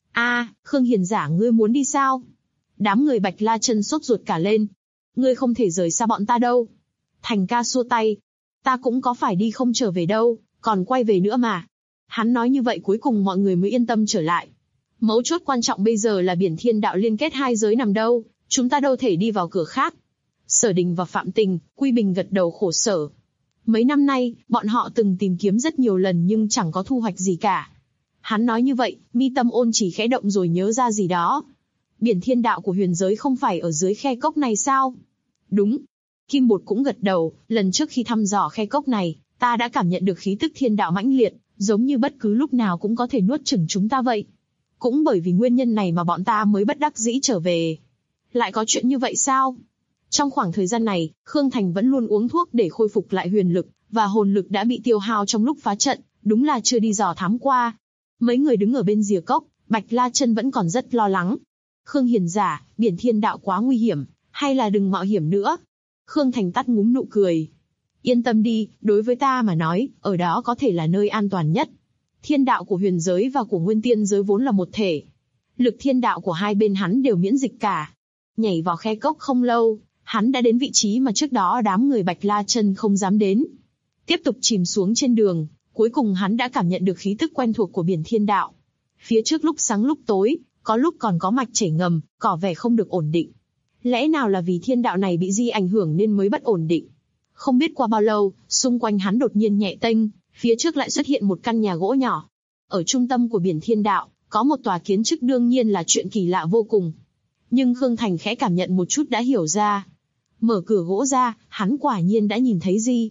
Khương Hiền Giả ngươi muốn đi sao? Đám người Bạch La Chân sốt ruột cả lên. Ngươi không thể rời xa bọn ta đâu. Thành Ca xua tay. Ta cũng có phải đi không trở về đâu, còn quay về nữa mà. Hắn nói như vậy cuối cùng mọi người mới yên tâm trở lại. Mấu chốt quan trọng bây giờ là biển thiên đạo liên kết hai giới nằm đâu, chúng ta đâu thể đi vào cửa khác. Sở Đình và Phạm Tình, Quy Bình gật đầu khổ sở. Mấy năm nay, bọn họ từng tìm kiếm rất nhiều lần nhưng chẳng có thu hoạch gì cả. Hắn nói như vậy, mi tâm Ôn chỉ khẽ động rồi nhớ ra gì đó. Biển thiên đạo của huyền giới không phải ở dưới khe cốc này sao? Đúng. Kim Bột cũng gật đầu, lần trước khi thăm dò khe cốc này, ta đã cảm nhận được khí tức thiên đạo mãnh liệt, giống như bất cứ lúc nào cũng có thể nuốt chửng chúng ta vậy. Cũng bởi vì nguyên nhân này mà bọn ta mới bất đắc dĩ trở về. Lại có chuyện như vậy sao? Trong khoảng thời gian này, Khương Thành vẫn luôn uống thuốc để khôi phục lại huyền lực, và hồn lực đã bị tiêu hao trong lúc phá trận, đúng là chưa đi dò thám qua. Mấy người đứng ở bên rìa cốc, Bạch La Chân vẫn còn rất lo lắng. Khương Hiền Giả, biển thiên đạo quá nguy hiểm, hay là đừng mạo hiểm nữa? Khương Thành tắt ngúm nụ cười. Yên tâm đi, đối với ta mà nói, ở đó có thể là nơi an toàn nhất. Thiên đạo của huyền giới và của nguyên tiên giới vốn là một thể. Lực thiên đạo của hai bên hắn đều miễn dịch cả. Nhảy vào khe cốc không lâu, hắn đã đến vị trí mà trước đó đám người Bạch La Chân không dám đến. Tiếp tục chìm xuống trên đường, cuối cùng hắn đã cảm nhận được khí tức quen thuộc của biển thiên đạo. Phía trước lúc sáng lúc tối, có lúc còn có mạch chảy ngầm, có vẻ không được ổn định. Lẽ nào là vì thiên đạo này bị Di ảnh hưởng nên mới bất ổn định? Không biết qua bao lâu, xung quanh hắn đột nhiên nhẹ tênh, phía trước lại xuất hiện một căn nhà gỗ nhỏ. Ở trung tâm của biển thiên đạo, có một tòa kiến trúc đương nhiên là chuyện kỳ lạ vô cùng. Nhưng Khương Thành khẽ cảm nhận một chút đã hiểu ra. Mở cửa gỗ ra, hắn quả nhiên đã nhìn thấy Di.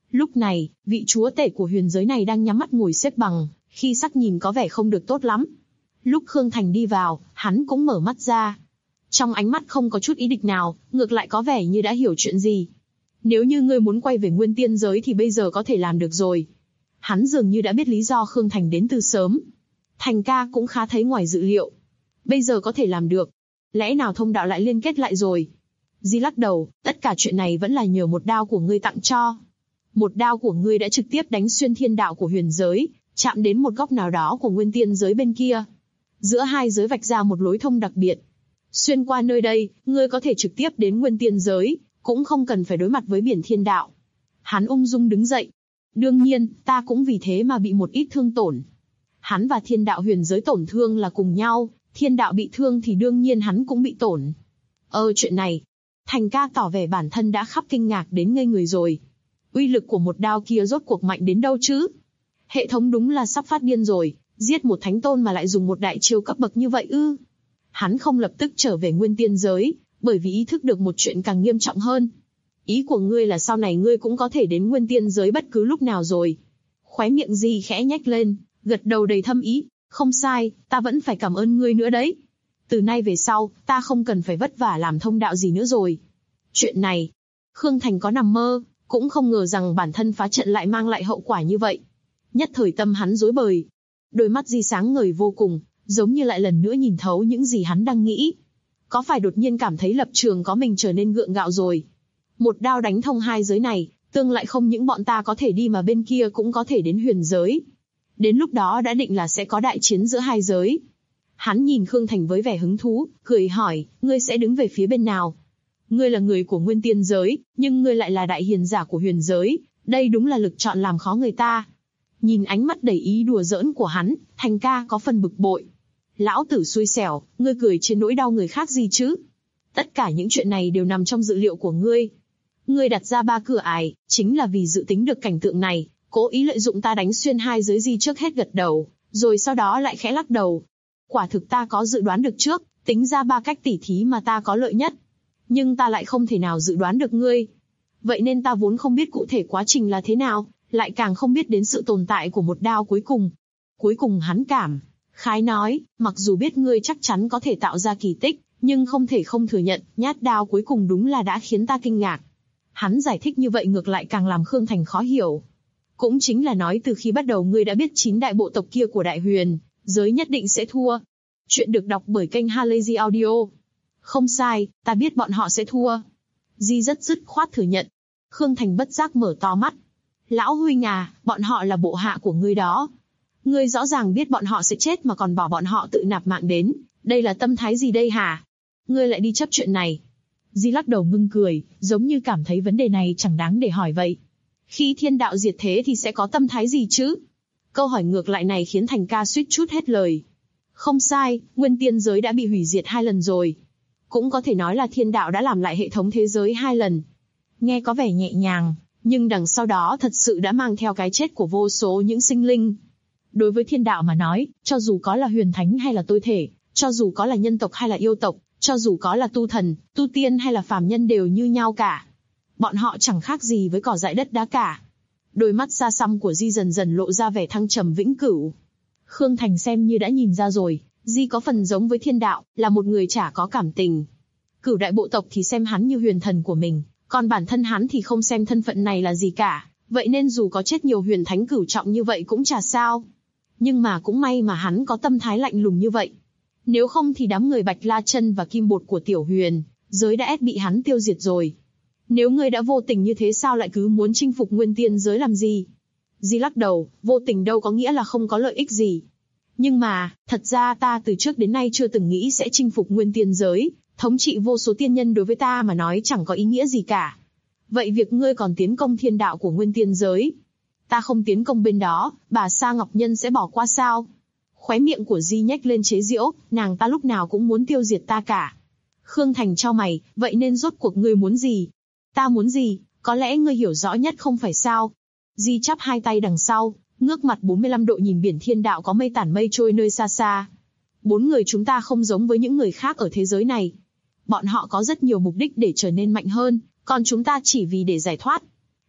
Lúc này, vị chúa tể của huyền giới này đang nhắm mắt ngồi xếp bằng, khi sắc nhìn có vẻ không được tốt lắm. Lúc Khương Thành đi vào, hắn cũng mở mắt ra. Trong ánh mắt không có chút ý địch nào, ngược lại có vẻ như đã hiểu chuyện gì. Nếu như ngươi muốn quay về nguyên tiên giới thì bây giờ có thể làm được rồi. Hắn dường như đã biết lý do Khương Thành đến từ sớm. Thành ca cũng khá thấy ngoài dự liệu. Bây giờ có thể làm được. Lẽ nào thông đạo lại liên kết lại rồi? Di lắc đầu, tất cả chuyện này vẫn là nhờ một đao của ngươi tặng cho. Một đao của ngươi đã trực tiếp đánh xuyên thiên đạo của huyền giới, chạm đến một góc nào đó của nguyên tiên giới bên kia. Giữa hai giới vạch ra một lối thông đặc biệt. Xuyên qua nơi đây, ngươi có thể trực tiếp đến nguyên tiên giới, cũng không cần phải đối mặt với biển thiên đạo. Hắn ung dung đứng dậy. Đương nhiên, ta cũng vì thế mà bị một ít thương tổn. Hắn và thiên đạo huyền giới tổn thương là cùng nhau, thiên đạo bị thương thì đương nhiên hắn cũng bị tổn. Chuyện này, Thành ca tỏ vẻ bản thân đã khắp kinh ngạc đến ngây người rồi. Uy lực của một đao kia rốt cuộc mạnh đến đâu chứ? Hệ thống đúng là sắp phát điên rồi, giết một thánh tôn mà lại dùng một đại chiêu cấp bậc như vậy ư? Hắn không lập tức trở về nguyên tiên giới, bởi vì ý thức được một chuyện càng nghiêm trọng hơn. Ý của ngươi là sau này ngươi cũng có thể đến nguyên tiên giới bất cứ lúc nào rồi. Khóe miệng Di khẽ nhếch lên, gật đầu đầy thâm ý. Không sai, ta vẫn phải cảm ơn ngươi nữa đấy. Từ nay về sau, ta không cần phải vất vả làm thông đạo gì nữa rồi. Chuyện này, Khương Thành có nằm mơ, cũng không ngờ rằng bản thân phá trận lại mang lại hậu quả như vậy. Nhất thời tâm hắn rối bời. Đôi mắt Di sáng ngời vô cùng, giống như lại lần nữa nhìn thấu những gì hắn đang nghĩ. Có phải đột nhiên cảm thấy lập trường có mình trở nên gượng gạo rồi? Một đao đánh thông hai giới này, tương lại không những bọn ta có thể đi mà bên kia cũng có thể đến huyền giới. Đến lúc đó đã định là sẽ có đại chiến giữa hai giới. Hắn nhìn Khương Thành với vẻ hứng thú, cười hỏi, ngươi sẽ đứng về phía bên nào? Ngươi là người của nguyên tiên giới, nhưng ngươi lại là đại hiền giả của huyền giới, đây đúng là lực chọn làm khó người ta. Nhìn ánh mắt đầy ý đùa giỡn của hắn, Thành ca có phần bực bội. Lão tử xui xẻo, ngươi cười trên nỗi đau người khác gì chứ? Tất cả những chuyện này đều nằm trong dự liệu của ngươi. Ngươi đặt ra 3 cửa ải, chính là vì dự tính được cảnh tượng này, cố ý lợi dụng ta đánh xuyên hai giới. Di trước hết gật đầu, rồi sau đó lại khẽ lắc đầu. Quả thực ta có dự đoán được trước, tính ra 3 cách tỉ thí mà ta có lợi nhất. Nhưng ta lại không thể nào dự đoán được ngươi. Vậy nên ta vốn không biết cụ thể quá trình là thế nào, lại càng không biết đến sự tồn tại của một đao cuối cùng. Cuối cùng hắn cảm khái nói, mặc dù biết ngươi chắc chắn có thể tạo ra kỳ tích, nhưng không thể không thừa nhận, nhát đao cuối cùng đúng là đã khiến ta kinh ngạc. Hắn giải thích như vậy ngược lại càng làm Khương Thành khó hiểu. Cũng chính là nói từ khi bắt đầu ngươi đã biết 9 đại bộ tộc kia của Đại Huyền giới nhất định sẽ thua. Chuyện được đọc bởi kênh Halazy Audio. Không sai, ta biết bọn họ sẽ thua. Di rất dứt khoát thừa nhận. Khương Thành bất giác mở to mắt. Lão huynh à, bọn họ là bộ hạ của ngươi đó. Ngươi rõ ràng biết bọn họ sẽ chết mà còn bỏ bọn họ tự nạp mạng đến. Đây là tâm thái gì đây hả? Ngươi lại đi chấp chuyện này. Di lắc đầu ngưng cười, giống như cảm thấy vấn đề này chẳng đáng để hỏi vậy. Khi thiên đạo diệt thế thì sẽ có tâm thái gì chứ? Câu hỏi ngược lại này khiến Thành ca suýt chút hết lời. Không sai, nguyên tiên giới đã bị hủy diệt 2 lần rồi. Cũng có thể nói là thiên đạo đã làm lại hệ thống thế giới 2 lần. Nghe có vẻ nhẹ nhàng, nhưng đằng sau đó thật sự đã mang theo cái chết của vô số những sinh linh. Đối với thiên đạo mà nói, cho dù có là huyền thánh hay là tôi thể, cho dù có là nhân tộc hay là yêu tộc, cho dù có là tu thần, tu tiên hay là phàm nhân đều như nhau cả. Bọn họ chẳng khác gì với cỏ dại đất đá cả. Đôi mắt xa xăm của Di dần dần lộ ra vẻ thăng trầm vĩnh cửu. Khương Thành xem như đã nhìn ra rồi, Di có phần giống với thiên đạo, là một người chả có cảm tình. Cửu đại bộ tộc thì xem hắn như huyền thần của mình, còn bản thân hắn thì không xem thân phận này là gì cả, vậy nên dù có chết nhiều huyền thánh cửu trọng như vậy cũng chả sao. Nhưng mà cũng may mà hắn có tâm thái lạnh lùng như vậy. Nếu không thì đám người Bạch La Chân và Kim Bột của Tiểu Huyền giới đã bị hắn tiêu diệt rồi. Nếu ngươi đã vô tình như thế sao lại cứ muốn chinh phục nguyên tiên giới làm gì? Di lắc đầu, vô tình đâu có nghĩa là không có lợi ích gì. Nhưng mà, thật ra ta từ trước đến nay chưa từng nghĩ sẽ chinh phục nguyên tiên giới, thống trị vô số tiên nhân đối với ta mà nói chẳng có ý nghĩa gì cả. Vậy việc ngươi còn tiến công thiên đạo của nguyên tiên giới, ta không tiến công bên đó, bà Sa Ngọc Nhân sẽ bỏ qua sao? Khóe miệng của Di nhếch lên chế giễu, nàng ta lúc nào cũng muốn tiêu diệt ta cả. Khương Thành chau mày, vậy nên rốt cuộc ngươi muốn gì? Ta muốn gì, có lẽ ngươi hiểu rõ nhất không phải sao? Di chắp hai tay đằng sau, ngước mặt 45 độ nhìn biển thiên đạo có mây tản mây trôi nơi xa xa. 4 người chúng ta không giống với những người khác ở thế giới này. Bọn họ có rất nhiều mục đích để trở nên mạnh hơn, còn chúng ta chỉ vì để giải thoát.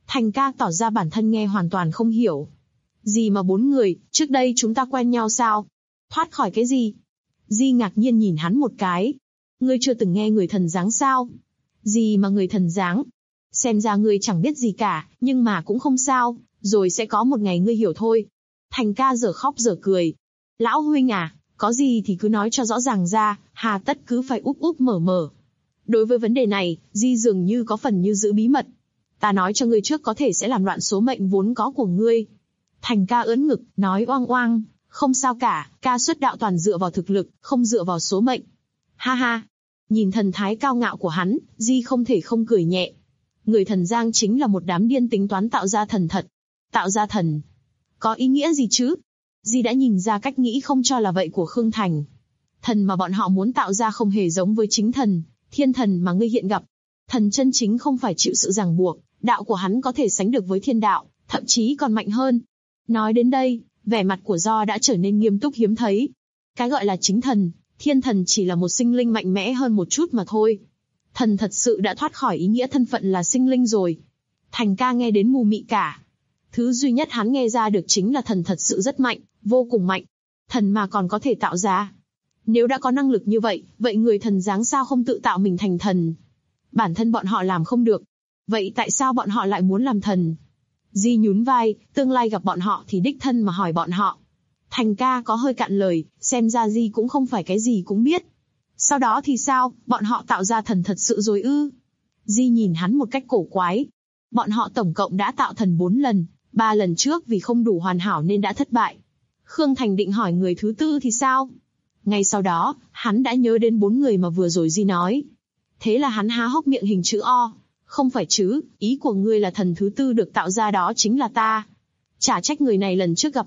Thành ca tỏ ra bản thân nghe hoàn toàn không hiểu. Gì mà 4 người, trước đây chúng ta quen nhau sao? Thoát khỏi cái gì? Di ngạc nhiên nhìn hắn một cái. Ngươi chưa từng nghe người thần dáng sao? Gì mà người thần dáng? Xem ra ngươi chẳng biết gì cả, nhưng mà cũng không sao, rồi sẽ có một ngày ngươi hiểu thôi. Thành ca dở khóc dở cười. Lão huynh à, có gì thì cứ nói cho rõ ràng ra, hà tất cứ phải úp úp mở mở. Đối với vấn đề này, Di dường như có phần như giữ bí mật. Ta nói cho ngươi trước có thể sẽ làm loạn số mệnh vốn có của ngươi. Thành ca ưỡn ngực, nói oang oang, không sao cả, ca xuất đạo toàn dựa vào thực lực, không dựa vào số mệnh. Ha ha, nhìn thần thái cao ngạo của hắn, Di không thể không cười nhẹ. Người thần giang chính là một đám điên tính toán tạo ra thần thật. Tạo ra thần. Có ý nghĩa gì chứ? Di đã nhìn ra cách nghĩ không cho là vậy của Khương Thành. Thần mà bọn họ muốn tạo ra không hề giống với chính thần, thiên thần mà ngươi hiện gặp. Thần chân chính không phải chịu sự ràng buộc, đạo của hắn có thể sánh được với thiên đạo, thậm chí còn mạnh hơn. Nói đến đây, vẻ mặt của Do đã trở nên nghiêm túc hiếm thấy. Cái gọi là chính thần, thiên thần chỉ là một sinh linh mạnh mẽ hơn một chút mà thôi. Thần thật sự đã thoát khỏi ý nghĩa thân phận là sinh linh rồi. Thành ca nghe đến mù mị cả. Thứ duy nhất hắn nghe ra được chính là thần thật sự rất mạnh, vô cùng mạnh. Thần mà còn có thể tạo ra. Nếu đã có năng lực như vậy, vậy người thần dáng sao không tự tạo mình thành thần? Bản thân bọn họ làm không được. Vậy tại sao bọn họ lại muốn làm thần? Di nhún vai, tương lai gặp bọn họ thì đích thân mà hỏi bọn họ. Thành ca có hơi cạn lời, xem ra Di cũng không phải cái gì cũng biết. Sau đó thì sao, bọn họ tạo ra thần thật sự rồi ư? Di nhìn hắn một cách cổ quái. Bọn họ tổng cộng đã tạo thần 4 lần, 3 lần trước vì không đủ hoàn hảo nên đã thất bại. Khương Thành định hỏi người thứ 4 thì sao? Ngay sau đó, hắn đã nhớ đến 4 người mà vừa rồi Di nói. Thế là hắn há hốc miệng hình chữ O. Không phải chứ, ý của ngươi là thần thứ 4 được tạo ra đó chính là ta. Chả trách người này lần trước gặp.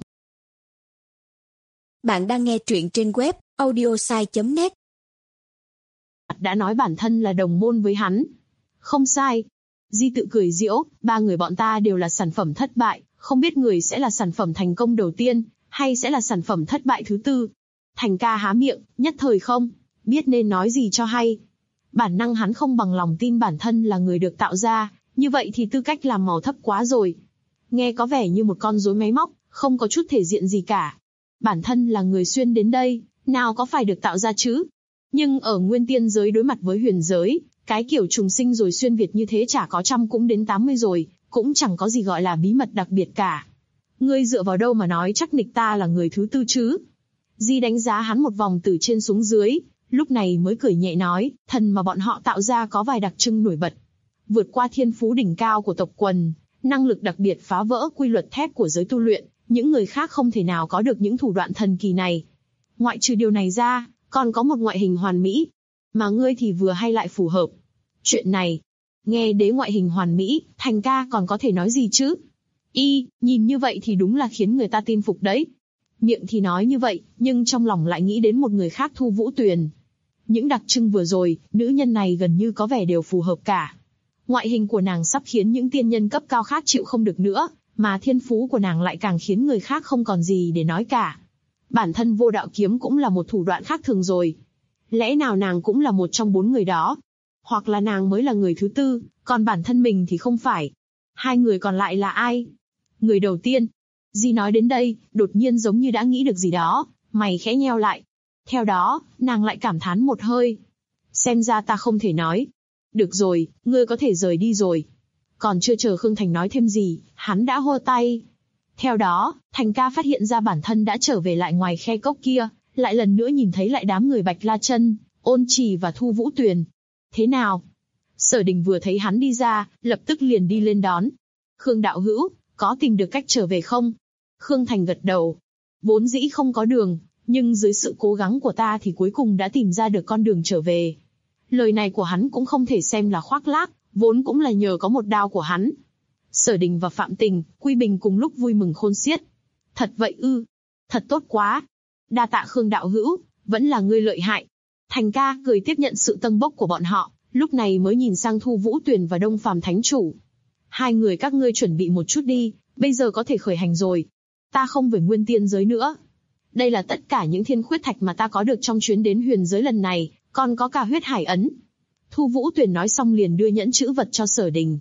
Bạn đang nghe truyện trên web audiosai.net. Đã nói bản thân là đồng môn với hắn. Không sai. Di tự cười giễu, 3 người bọn ta đều là sản phẩm thất bại, không biết người sẽ là sản phẩm thành công đầu tiên, hay sẽ là sản phẩm thất bại thứ 4. Thành ca há miệng, nhất thời không biết nên nói gì cho hay. Bản năng hắn không bằng lòng tin bản thân là người được tạo ra, như vậy thì tư cách làm màu thấp quá rồi. Nghe có vẻ như một con rối máy móc, không có chút thể diện gì cả. Bản thân là người xuyên đến đây, nào có phải được tạo ra chứ? Nhưng ở nguyên tiên giới đối mặt với huyền giới, cái kiểu trùng sinh rồi xuyên Việt như thế chả có 100 cũng đến 80 rồi, cũng chẳng có gì gọi là bí mật đặc biệt cả. Ngươi dựa vào đâu mà nói chắc nịch ta là người thứ 4 chứ? Di đánh giá hắn một vòng từ trên xuống dưới, lúc này mới cười nhẹ nói, thần mà bọn họ tạo ra có vài đặc trưng nổi bật. Vượt qua thiên phú đỉnh cao của tộc quần, năng lực đặc biệt phá vỡ quy luật thép của giới tu luyện, những người khác không thể nào có được những thủ đoạn thần kỳ này. Ngoại trừ điều này ra, còn có một ngoại hình hoàn mỹ, mà ngươi thì vừa hay lại phù hợp. Chuyện này, nghe đến ngoại hình hoàn mỹ, Thành ca còn có thể nói gì chứ? Nhìn như vậy thì đúng là khiến người ta tin phục đấy. Miệng thì nói như vậy, nhưng trong lòng lại nghĩ đến một người khác Thu Vũ Tuyền. Những đặc trưng vừa rồi, nữ nhân này gần như có vẻ đều phù hợp cả. Ngoại hình của nàng sắp khiến những tiên nhân cấp cao khác chịu không được nữa, mà thiên phú của nàng lại càng khiến người khác không còn gì để nói cả. Bản thân Vô Đạo Kiếm cũng là một thủ đoạn khác thường rồi. Lẽ nào nàng cũng là một trong 4 người đó? Hoặc là nàng mới là người thứ 4, còn bản thân mình thì không phải. 2 người còn lại là ai? Người đầu tiên. Di nói đến đây, đột nhiên giống như đã nghĩ được gì đó, mày khẽ nheo lại. Theo đó, nàng lại cảm thán một hơi. Xem ra ta không thể nói. Được rồi, ngươi có thể rời đi rồi. Còn chưa chờ Khương Thành nói thêm gì, hắn đã hô tay. Theo đó, Thành ca phát hiện ra bản thân đã trở về lại ngoài khe cốc kia, lại lần nữa nhìn thấy lại đám người Bạch La Chân, Ôn Trì và Thu Vũ Tuyền. Thế nào? Sở Đình vừa thấy hắn đi ra, lập tức liền đi lên đón. Khương đạo hữu, có tìm được cách trở về không? Khương Thành gật đầu. Vốn dĩ không có đường, nhưng dưới sự cố gắng của ta thì cuối cùng đã tìm ra được con đường trở về. Lời này của hắn cũng không thể xem là khoác lác, vốn cũng là nhờ có một đao của hắn. Sở Đình và Phạm Tình, Quy Bình cùng lúc vui mừng khôn xiết. Thật vậy ư? Thật tốt quá. Đa tạ Khương đạo hữu, vẫn là ngươi lợi hại. Thành ca cười tiếp nhận sự tâng bốc của bọn họ, lúc này mới nhìn sang Thu Vũ Tuyền và Đông Phàm Thánh Chủ. 2 người các ngươi chuẩn bị một chút đi, bây giờ có thể khởi hành rồi. Ta không về nguyên tiên giới nữa. Đây là tất cả những thiên khuyết thạch mà ta có được trong chuyến đến huyền giới lần này, còn có cả huyết hải ấn. Thu Vũ Tuyền nói xong liền đưa nhẫn chữ vật cho Sở Đình.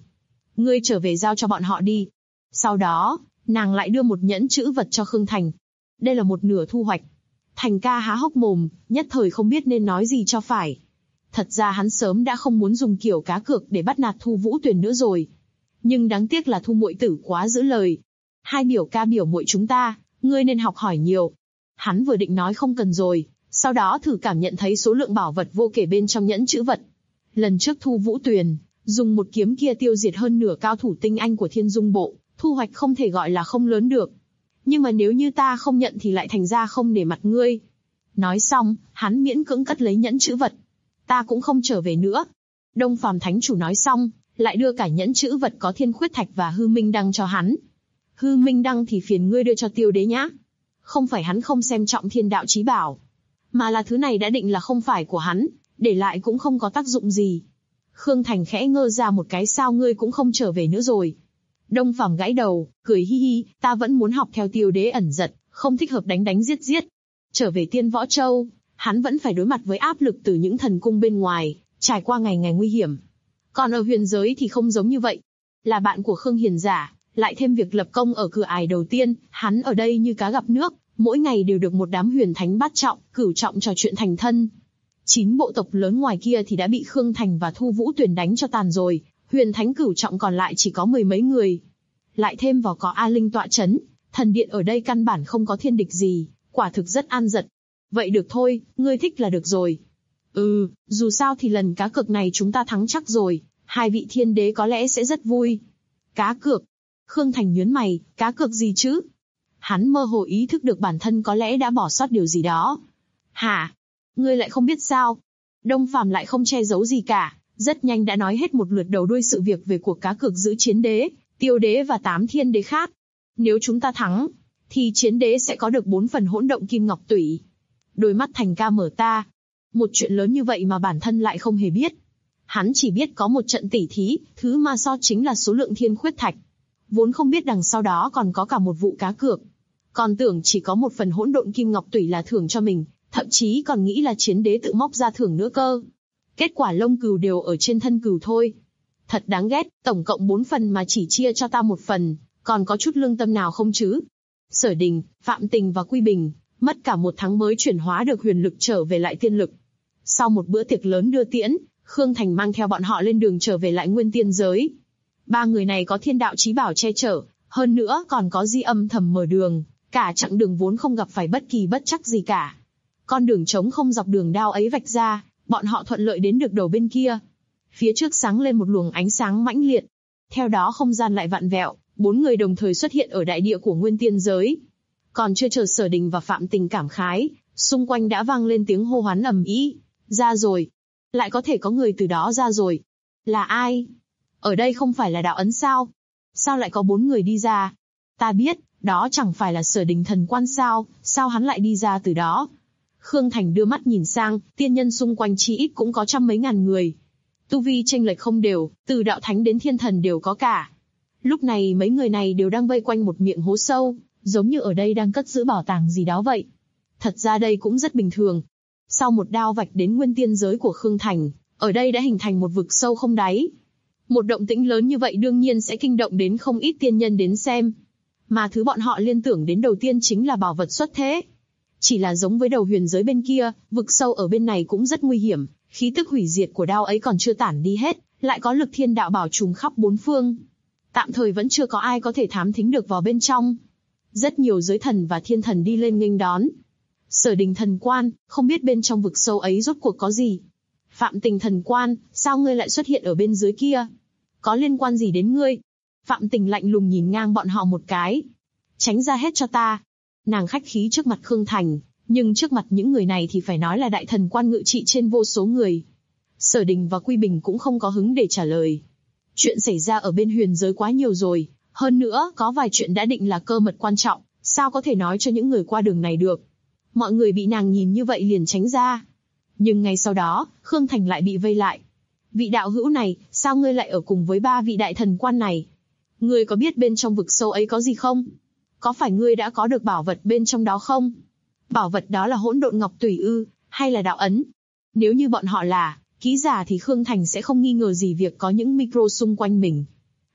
Ngươi trở về giao cho bọn họ đi. Sau đó, nàng lại đưa một nhẫn chữ vật cho Khương Thành. Đây là một nửa thu hoạch. Thành ca há hốc mồm, nhất thời không biết nên nói gì cho phải. Thật ra hắn sớm đã không muốn dùng kiểu cá cược để bắt nạt Thu Vũ Tuyền nữa rồi. Nhưng đáng tiếc là Thu muội tử quá giữ lời. Hai biểu ca biểu muội chúng ta, ngươi nên học hỏi nhiều. Hắn vừa định nói không cần rồi, sau đó thử cảm nhận thấy số lượng bảo vật vô kể bên trong nhẫn chữ vật. Lần trước Thu Vũ Tuyền dùng một kiếm kia tiêu diệt hơn nửa cao thủ tinh anh của Thiên Dung Bộ, thu hoạch không thể gọi là không lớn được. Nhưng mà nếu như ta không nhận thì lại thành ra không nể mặt ngươi. Nói xong, hắn miễn cưỡng cất lấy nhẫn chữ vật. Ta cũng không trở về nữa. Đông Phàm Thánh Chủ nói xong, lại đưa cả nhẫn chữ vật có Thiên Khuyết Thạch và Hư Minh Đăng cho hắn. Hư Minh Đăng thì phiền ngươi đưa cho Tiêu Đế nhá. Không phải hắn không xem trọng Thiên Đạo Chí Bảo, mà là thứ này đã định là không phải của hắn, để lại cũng không có tác dụng gì. Khương Thành khẽ ngơ ra một cái, sao ngươi cũng không trở về nữa rồi? Đông Phàm gãi đầu, cười hi hi, ta vẫn muốn học theo Tiêu Đế ẩn giật, không thích hợp đánh đánh giết giết. Trở về Tiên Võ Châu, hắn vẫn phải đối mặt với áp lực từ những thần cung bên ngoài, trải qua ngày ngày nguy hiểm. Còn ở huyền giới thì không giống như vậy. Là bạn của Khương Hiền Giả, lại thêm việc lập công ở cửa ải đầu tiên, hắn ở đây như cá gặp nước, mỗi ngày đều được một đám huyền thánh bát trọng, cửu trọng trò chuyện thành thân. 9 bộ tộc lớn ngoài kia thì đã bị Khương Thành và Thu Vũ Tuyền đánh cho tàn rồi, huyền thánh cửu trọng còn lại chỉ có 10 mấy người. Lại thêm vào có A Linh tọa chấn, thần điện ở đây căn bản không có thiên địch gì, quả thực rất an giật. Vậy được thôi, ngươi thích là được rồi. Dù sao thì lần cá cược này chúng ta thắng chắc rồi, hai vị thiên đế có lẽ sẽ rất vui. Cá cược? Khương Thành nhướng mày, cá cược gì chứ? Hắn mơ hồ ý thức được bản thân có lẽ đã bỏ sót điều gì đó. Hả? Ngươi lại không biết sao? Đông Phàm lại không che giấu gì cả, rất nhanh đã nói hết một lượt đầu đuôi sự việc về cuộc cá cược giữa Chiến Đế, Tiêu Đế và 8 thiên đế khác. Nếu chúng ta thắng, thì Chiến Đế sẽ có được 4 phần hỗn động kim ngọc tủy. Đôi mắt Thành ca mở ta. Một chuyện lớn như vậy mà bản thân lại không hề biết. Hắn chỉ biết có một trận tỉ thí, thứ mà so chính là số lượng Thiên Khuyết Thạch. Vốn không biết đằng sau đó còn có cả một vụ cá cược. Còn tưởng chỉ có một phần hỗn độn kim ngọc tủy là thưởng cho mình, thậm chí còn nghĩ là Chiến Đế tự móc ra thưởng nữa cơ. Kết quả lông cừu đều ở trên thân cừu thôi. Thật đáng ghét, tổng cộng 4 phần mà chỉ chia cho ta 1 phần, còn có chút lương tâm nào không chứ? Sở Đình, Phạm Tình và Quy Bình, mất cả 1 tháng mới chuyển hóa được huyền lực trở về lại tiên lực. Sau một bữa tiệc lớn đưa tiễn, Khương Thành mang theo bọn họ lên đường trở về lại Nguyên Tiên giới. 3 người này có Thiên Đạo Chí Bảo che chở, hơn nữa còn có Di âm thầm mở đường, cả chặng đường vốn không gặp phải bất kỳ bất trắc gì cả. Con đường trống không dọc đường đao ấy vạch ra, bọn họ thuận lợi đến được đầu bên kia. Phía trước sáng lên một luồng ánh sáng mãnh liệt. Theo đó không gian lại vặn vẹo, 4 người đồng thời xuất hiện ở đại địa của Nguyên Tiên giới. Còn chưa chờ Sở Đình và Phạm Tình cảm khái, xung quanh đã vang lên tiếng hô hoán ầm ĩ. Ra rồi. Lại có thể có người từ đó ra rồi. Là ai? Ở đây không phải là đạo ấn sao? Sao lại có 4 người đi ra? Ta biết, đó chẳng phải là Sở Đình thần quan sao, sao hắn lại đi ra từ đó? Khương Thành đưa mắt nhìn sang, tiên nhân xung quanh chỉ ít cũng có trăm mấy ngàn người. Tu vi chênh lệch không đều, từ đạo thánh đến thiên thần đều có cả. Lúc này mấy người này đều đang vây quanh một miệng hố sâu, giống như ở đây đang cất giữ bảo tàng gì đó vậy. Thật ra đây cũng rất bình thường. Sau một đao vạch đến Nguyên Tiên giới của Khương Thành, ở đây đã hình thành một vực sâu không đáy. Một động tĩnh lớn như vậy đương nhiên sẽ kinh động đến không ít tiên nhân đến xem. Mà thứ bọn họ liên tưởng đến đầu tiên chính là bảo vật xuất thế. Chỉ là giống với đầu huyền giới bên kia, vực sâu ở bên này cũng rất nguy hiểm, khí tức hủy diệt của đao ấy còn chưa tản đi hết, lại có lực thiên đạo bảo trùm khắp 4 phương. Tạm thời vẫn chưa có ai có thể thám thính được vào bên trong. Rất nhiều giới thần và thiên thần đi lên nghênh đón. Sở Đình thần quan, không biết bên trong vực sâu ấy rốt cuộc có gì. Phạm Tình thần quan, sao ngươi lại xuất hiện ở bên dưới kia? Có liên quan gì đến ngươi? Phạm Tình lạnh lùng nhìn ngang bọn họ một cái. Tránh ra hết cho ta. Nàng khách khí trước mặt Khương Thành, nhưng trước mặt những người này thì phải nói là đại thần quan ngự trị trên vô số người. Sở Đình và Quy Bình cũng không có hứng để trả lời. Chuyện xảy ra ở bên huyền giới quá nhiều rồi, hơn nữa có vài chuyện đã định là cơ mật quan trọng, sao có thể nói cho những người qua đường này được. Mọi người bị nàng nhìn như vậy liền tránh ra. Nhưng ngay sau đó, Khương Thành lại bị vây lại. Vị đạo hữu này, sao ngươi lại ở cùng với 3 vị đại thần quan này? Ngươi có biết bên trong vực sâu ấy có gì không? Có phải ngươi đã có được bảo vật bên trong đó không? Bảo vật đó là hỗn độn ngọc tùy ư, hay là đạo ấn? Nếu như bọn họ là ký giả thì Khương Thành sẽ không nghi ngờ gì việc có những micro xung quanh mình.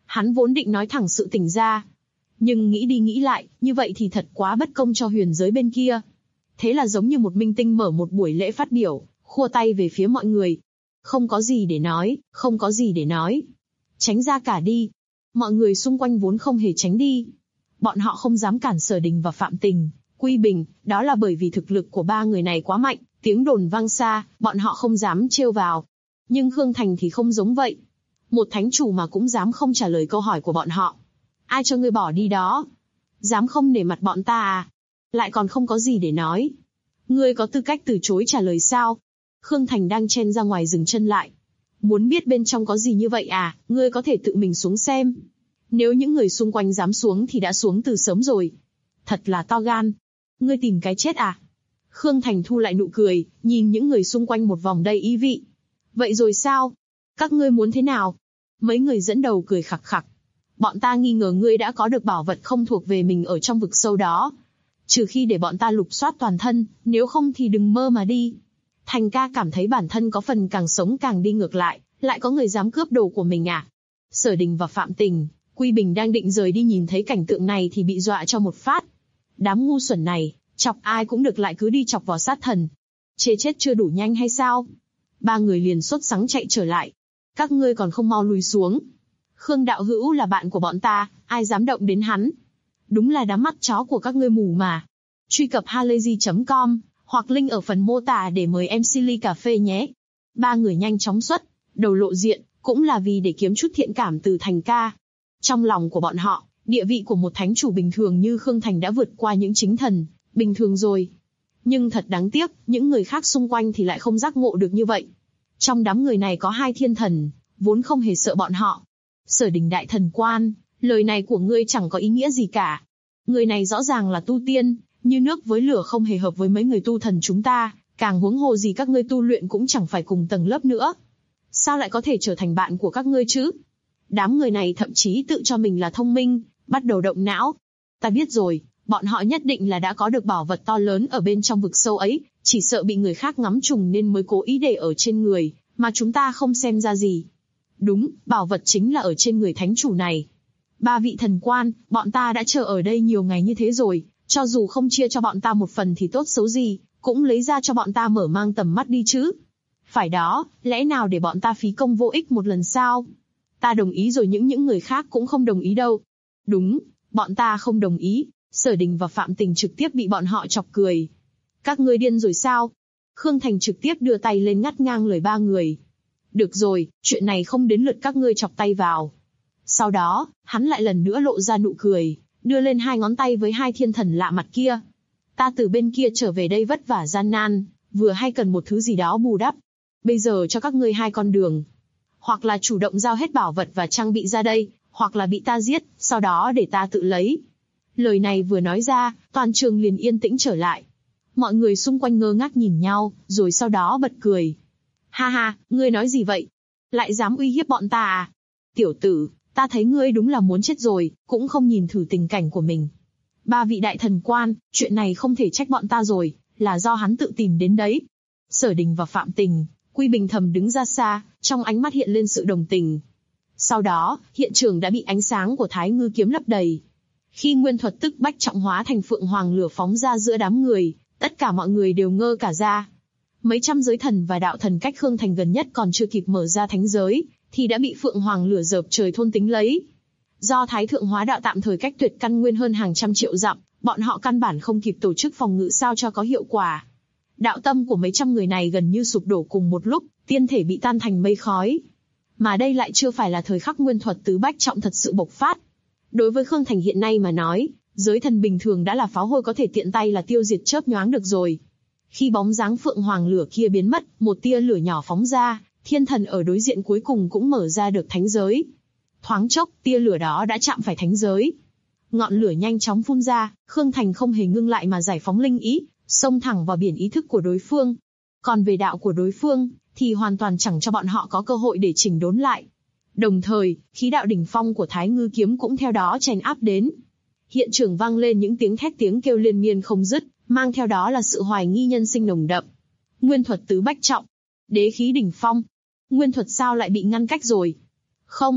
Hắn vốn định nói thẳng sự tình ra. Nhưng nghĩ đi nghĩ lại, như vậy thì thật quá bất công cho huyền giới bên kia. Thế là giống như một minh tinh mở một buổi lễ phát biểu, khua tay về phía mọi người. Không có gì để nói, không có gì để nói. Tránh ra cả đi. Mọi người xung quanh vốn không hề tránh đi. Bọn họ không dám cản Sở Đình và Phạm Tình, Quy Bình, đó là bởi vì thực lực của ba người này quá mạnh, tiếng đồn vang xa, bọn họ không dám trêu vào. Nhưng Khương Thành thì không giống vậy. Một thánh chủ mà cũng dám không trả lời câu hỏi của bọn họ. Ai cho ngươi bỏ đi đó? Dám không nể mặt bọn ta à? Lại còn không có gì để nói. Ngươi có tư cách từ chối trả lời sao? Khương Thành đang chen ra ngoài dừng chân lại. Muốn biết bên trong có gì như vậy à, ngươi có thể tự mình xuống xem. Nếu những người xung quanh dám xuống thì đã xuống từ sớm rồi. Thật là to gan. Ngươi tìm cái chết à? Khương Thành thu lại nụ cười, nhìn những người xung quanh một vòng đầy ý vị. Vậy rồi sao? Các ngươi muốn thế nào? Mấy người dẫn đầu cười khặc khặc. Bọn ta nghi ngờ ngươi đã có được bảo vật không thuộc về mình ở trong vực sâu đó. Trừ khi để bọn ta lục soát toàn thân, nếu không thì đừng mơ mà đi. Thành ca cảm thấy bản thân có phần càng sống càng đi ngược lại có người dám cướp đồ của mình à? Sở Đình và Phạm Tình, Quy Bình đang định rời đi nhìn thấy cảnh tượng này thì bị dọa cho một phát. Đám ngu xuẩn này, chọc ai cũng được lại cứ đi chọc vào sát thần. Chê chết chưa đủ nhanh hay sao? Ba người liền sốt sắng chạy trở lại. Các ngươi còn không mau lùi xuống. Khương đạo hữu là bạn của bọn ta, ai dám động đến hắn? Đúng là đám mắt chó của các ngươi mù mà. Truy cập halayzi.com hoặc link ở phần mô tả để mời MC ly cà phê nhé. Ba người nhanh chóng xuất, đầu lộ diện, cũng là vì để kiếm chút thiện cảm từ Thành ca. Trong lòng của bọn họ, địa vị của một thánh chủ bình thường như Khương Thành đã vượt qua những chính thần bình thường rồi. Nhưng thật đáng tiếc, những người khác xung quanh thì lại không giác ngộ được như vậy. Trong đám người này có hai thiên thần, vốn không hề sợ bọn họ. Sở Đình đại thần quan, lời này của ngươi chẳng có ý nghĩa gì cả. Người này rõ ràng là tu tiên, như nước với lửa không hề hợp với mấy người tu thần chúng ta, càng huống hồ gì các ngươi tu luyện cũng chẳng phải cùng tầng lớp nữa. Sao lại có thể trở thành bạn của các ngươi chứ? Đám người này thậm chí tự cho mình là thông minh, bắt đầu động não. Ta biết rồi, bọn họ nhất định là đã có được bảo vật to lớn ở bên trong vực sâu ấy, chỉ sợ bị người khác ngắm trùng nên mới cố ý để ở trên người, mà chúng ta không xem ra gì. Đúng, bảo vật chính là ở trên người thánh chủ này. Ba vị thần quan, bọn ta đã chờ ở đây nhiều ngày như thế rồi, cho dù không chia cho bọn ta một phần thì tốt xấu gì, cũng lấy ra cho bọn ta mở mang tầm mắt đi chứ. Phải đó, lẽ nào để bọn ta phí công vô ích một lần sao? Ta đồng ý rồi những người khác cũng không đồng ý đâu. Đúng, bọn ta không đồng ý. Sở Đình và Phạm Tình trực tiếp bị bọn họ chọc cười. Các ngươi điên rồi sao? Khương Thành trực tiếp đưa tay lên ngắt ngang lời ba người. Được rồi, chuyện này không đến lượt các ngươi chọc tay vào. Sau đó, hắn lại lần nữa lộ ra nụ cười, đưa lên hai ngón tay với hai thiên thần lạ mặt kia. Ta từ bên kia trở về đây vất vả gian nan, vừa hay cần một thứ gì đó bù đắp. Bây giờ cho các ngươi hai con đường. Hoặc là chủ động giao hết bảo vật và trang bị ra đây, hoặc là bị ta giết, sau đó để ta tự lấy. Lời này vừa nói ra, toàn trường liền yên tĩnh trở lại. Mọi người xung quanh ngơ ngác nhìn nhau, rồi sau đó bật cười. Ha ha, ngươi nói gì vậy? Lại dám uy hiếp bọn ta à? Tiểu tử, ta thấy ngươi đúng là muốn chết rồi, cũng không nhìn thử tình cảnh của mình. Ba vị đại thần quan, chuyện này không thể trách bọn ta rồi, là do hắn tự tìm đến đấy. Sở Đình và Phạm Tình, Quy Bình thầm đứng ra xa, trong ánh mắt hiện lên sự đồng tình. Sau đó, hiện trường đã bị ánh sáng của Thái Ngư kiếm lấp đầy. Khi nguyên thuật tức bách trọng hóa thành phượng hoàng lửa phóng ra giữa đám người, tất cả mọi người đều ngơ cả ra. Mấy trăm giới thần và đạo thần cách Khương Thành gần nhất còn chưa kịp mở ra thánh giới, thì đã bị phượng hoàng lửa dợp trời thôn tính lấy. Do Thái Thượng Hóa Đạo tạm thời cách tuyệt căn nguyên hơn hàng trăm triệu dặm, bọn họ căn bản không kịp tổ chức phòng ngự sao cho có hiệu quả. Đạo tâm của mấy trăm người này gần như sụp đổ cùng một lúc, tiên thể bị tan thành mây khói. Mà đây lại chưa phải là thời khắc nguyên thuật tứ bách trọng thật sự bộc phát. Đối với Khương Thành hiện nay mà nói, giới thần bình thường đã là pháo hôi có thể tiện tay là tiêu diệt chớp nhoáng được rồi. Khi bóng dáng phượng hoàng lửa kia biến mất, một tia lửa nhỏ phóng ra, thiên thần ở đối diện cuối cùng cũng mở ra được thánh giới. Thoáng chốc, tia lửa đó đã chạm phải thánh giới. Ngọn lửa nhanh chóng phun ra, Khương Thành không hề ngưng lại mà giải phóng linh ý, xông thẳng vào biển ý thức của đối phương. Còn về đạo của đối phương, thì hoàn toàn chẳng cho bọn họ có cơ hội để chỉnh đốn lại. Đồng thời, khí đạo đỉnh phong của Thái Ngư kiếm cũng theo đó chèn áp đến. Hiện trường vang lên những tiếng thét tiếng kêu liên miên không dứt, mang theo đó là sự hoài nghi nhân sinh nồng đậm. Nguyên thuật tứ bách trọng, đế khí đỉnh phong. Nguyên thuật sao lại bị ngăn cách rồi? Không,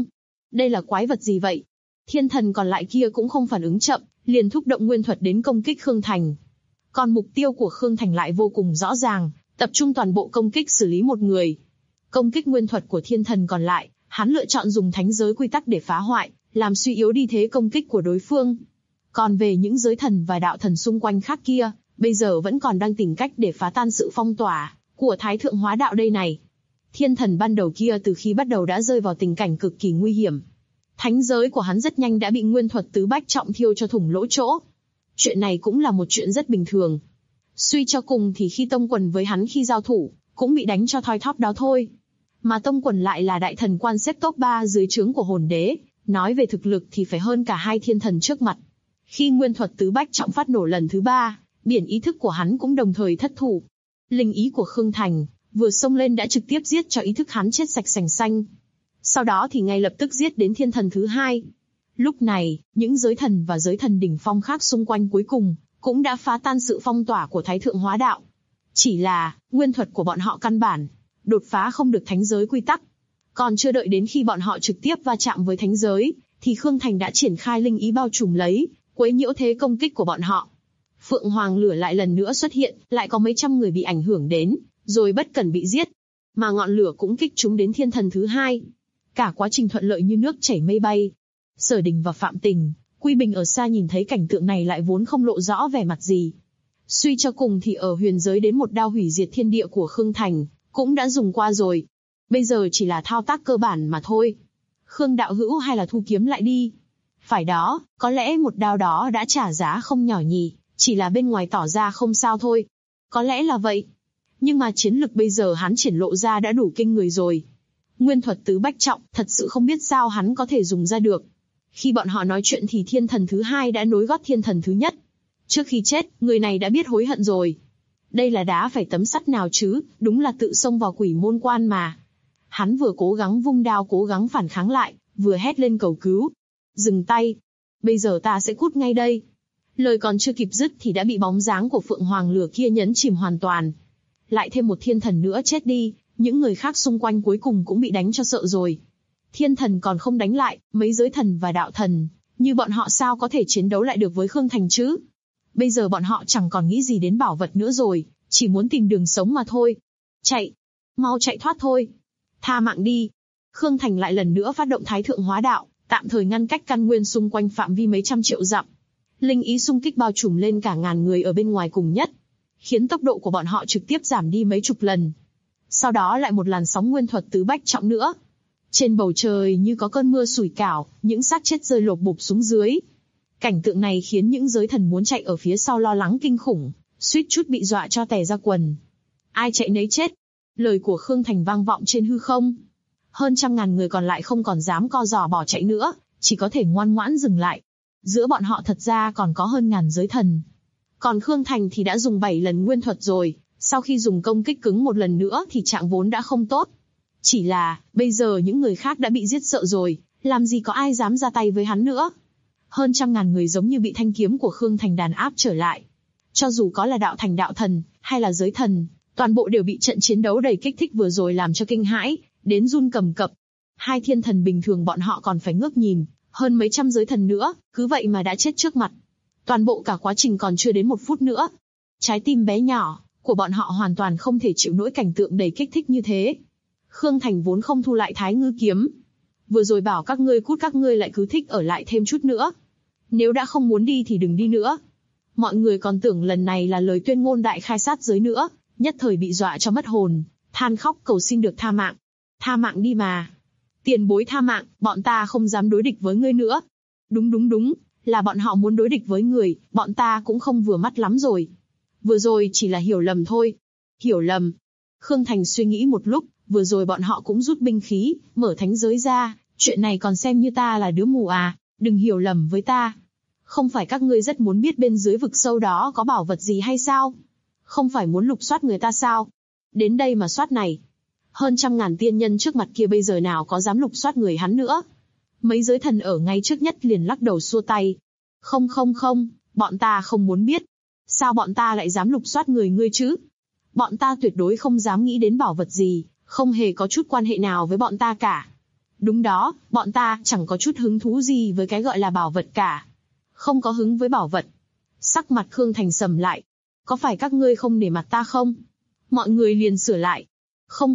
Đây là quái vật gì vậy? Thiên thần còn lại kia cũng không phản ứng chậm, liền thúc động nguyên thuật đến công kích Khương Thành. Còn mục tiêu của Khương Thành lại vô cùng rõ ràng, tập trung toàn bộ công kích xử lý một người. Công kích nguyên thuật của thiên thần còn lại, hắn lựa chọn dùng thánh giới quy tắc để phá hoại, làm suy yếu đi thế công kích của đối phương. Còn về những giới thần và đạo thần xung quanh khác kia, bây giờ vẫn còn đang tìm cách để phá tan sự phong tỏa của Thái Thượng Hóa Đạo đây này. Thiên thần ban đầu kia từ khi bắt đầu đã rơi vào tình cảnh cực kỳ nguy hiểm. Thánh giới của hắn rất nhanh đã bị nguyên thuật tứ bách trọng thiêu cho thủng lỗ chỗ. Chuyện này cũng là một chuyện rất bình thường. Suy cho cùng thì khi Tông Quần với hắn khi giao thủ, cũng bị đánh cho thoi thóp đó thôi. Mà Tông Quần lại là đại thần quan xếp top 3 dưới trướng của hồn đế, nói về thực lực thì phải hơn cả hai thiên thần trước mặt. Khi nguyên thuật tứ bách trọng phát nổ lần thứ 3, biển ý thức của hắn cũng đồng thời thất thủ. Linh ý của Khương Thành vừa xông lên đã trực tiếp giết cho ý thức hắn chết sạch sành xanh. Sau đó thì ngay lập tức giết đến thiên thần thứ 2. Lúc này, những giới thần và giới thần đỉnh phong khác xung quanh cuối cùng cũng đã phá tan sự phong tỏa của Thái Thượng Hóa Đạo. Chỉ là, nguyên thuật của bọn họ căn bản đột phá không được thánh giới quy tắc. Còn chưa đợi đến khi bọn họ trực tiếp va chạm với thánh giới, thì Khương Thành đã triển khai linh ý bao trùm lấy, quấy nhiễu thế công kích của bọn họ. Phượng Hoàng lửa lại lần nữa xuất hiện, lại có mấy trăm người bị ảnh hưởng đến, rồi bất cần bị giết. Mà ngọn lửa cũng kích trúng đến thiên thần thứ 2. Cả quá trình thuận lợi như nước chảy mây bay. Sở Đình và Phạm Tình, Quy Bình ở xa nhìn thấy cảnh tượng này lại vốn không lộ rõ vẻ mặt gì. Suy cho cùng thì ở huyền giới đến một đao hủy diệt thiên địa của Khương Thành, cũng đã dùng qua rồi. Bây giờ chỉ là thao tác cơ bản mà thôi. Khương đạo hữu hay là thu kiếm lại đi. Phải đó, có lẽ một đao đó đã trả giá không nhỏ nhỉ, chỉ là bên ngoài tỏ ra không sao thôi. Có lẽ là vậy. Nhưng mà chiến lực bây giờ hắn triển lộ ra đã đủ kinh người rồi. Nguyên thuật tứ bách trọng, thật sự không biết sao hắn có thể dùng ra được. Khi bọn họ nói chuyện thì thiên thần thứ 2 đã nối gót thiên thần thứ nhất. Trước khi chết, người này đã biết hối hận rồi. Đây là đá phải tấm sắt nào chứ, đúng là tự xông vào quỷ môn quan mà. Hắn vừa cố gắng vung đao cố gắng phản kháng lại, vừa hét lên cầu cứu. Dừng tay. Bây giờ ta sẽ cút ngay đây. Lời còn chưa kịp dứt thì đã bị bóng dáng của Phượng Hoàng lửa kia nhấn chìm hoàn toàn. Lại thêm một thiên thần nữa chết đi, những người khác xung quanh cuối cùng cũng bị đánh cho sợ rồi. Thiên thần còn không đánh lại, mấy giới thần và đạo thần, như bọn họ sao có thể chiến đấu lại được với Khương Thành chứ? Bây giờ bọn họ chẳng còn nghĩ gì đến bảo vật nữa rồi, chỉ muốn tìm đường sống mà thôi. Chạy! Mau chạy thoát thôi! Tha mạng đi! Khương Thành lại lần nữa phát động Thái Thượng Hóa Đạo, tạm thời ngăn cách căn nguyên xung quanh phạm vi mấy trăm triệu dặm. Linh ý xung kích bao trùm lên cả ngàn người ở bên ngoài cùng nhất, khiến tốc độ của bọn họ trực tiếp giảm đi mấy chục lần. Sau đó lại một làn sóng nguyên thuật tứ bách trọng nữa. Trên bầu trời như có cơn mưa sủi cảo, những xác chết rơi lộp bộp xuống dưới. Cảnh tượng này khiến những giới thần muốn chạy ở phía sau lo lắng kinh khủng, suýt chút bị dọa cho tè ra quần. Ai chạy nấy chết. Lời của Khương Thành vang vọng trên hư không. Hơn 100.000 người còn lại không còn dám co giò bỏ chạy nữa, chỉ có thể ngoan ngoãn dừng lại. Giữa bọn họ thật ra còn có hơn 1000 giới thần. Còn Khương Thành thì đã dùng 7 lần nguyên thuật rồi, sau khi dùng công kích cứng một lần nữa thì trạng vốn đã không tốt. Chỉ là, bây giờ những người khác đã bị giết sợ rồi, làm gì có ai dám ra tay với hắn nữa. Hơn 100.000 người giống như bị thanh kiếm của Khương Thành đàn áp trở lại. Cho dù có là đạo thành đạo thần, hay là giới thần, toàn bộ đều bị trận chiến đấu đầy kích thích vừa rồi làm cho kinh hãi, đến run cầm cập. Hai thiên thần bình thường bọn họ còn phải ngước nhìn, hơn mấy trăm giới thần nữa, cứ vậy mà đã chết trước mặt. Toàn bộ cả quá trình còn chưa đến 1 phút nữa. Trái tim bé nhỏ của bọn họ hoàn toàn không thể chịu nổi cảnh tượng đầy kích thích như thế. Khương Thành vốn không thu lại Thái Ngư kiếm. Vừa rồi bảo các ngươi cút các ngươi lại cứ thích ở lại thêm chút nữa. Nếu đã không muốn đi thì đừng đi nữa. Mọi người còn tưởng lần này là lời tuyên ngôn đại khai sát giới nữa, nhất thời bị dọa cho mất hồn, than khóc cầu xin được tha mạng. Tha mạng đi mà. Tiền bối tha mạng, bọn ta không dám đối địch với ngươi nữa. Đúng, là bọn họ muốn đối địch với người, bọn ta cũng không vừa mắt lắm rồi. Vừa rồi chỉ là hiểu lầm thôi. Hiểu lầm. Khương Thành suy nghĩ một lúc, vừa rồi bọn họ cũng rút binh khí, mở thánh giới ra, chuyện này còn xem như ta là đứa mù à, đừng hiểu lầm với ta. Không phải các ngươi rất muốn biết bên dưới vực sâu đó có bảo vật gì hay sao? Không phải muốn lục soát người ta sao? Đến đây mà soát này. Hơn 100.000 tiên nhân trước mặt kia bây giờ nào có dám lục soát người hắn nữa. Mấy giới thần ở ngay trước nhất liền lắc đầu xua tay. Không, bọn ta không muốn biết. Sao bọn ta lại dám lục soát người ngươi chứ? Bọn ta tuyệt đối không dám nghĩ đến bảo vật gì, không hề có chút quan hệ nào với bọn ta cả. Đúng đó, bọn ta chẳng có chút hứng thú gì với cái gọi là bảo vật cả. Không có hứng với bảo vật. Sắc mặt Khương Thành sầm lại. Có phải các ngươi không nể mặt ta không? Mọi người liền sửa lại. Không,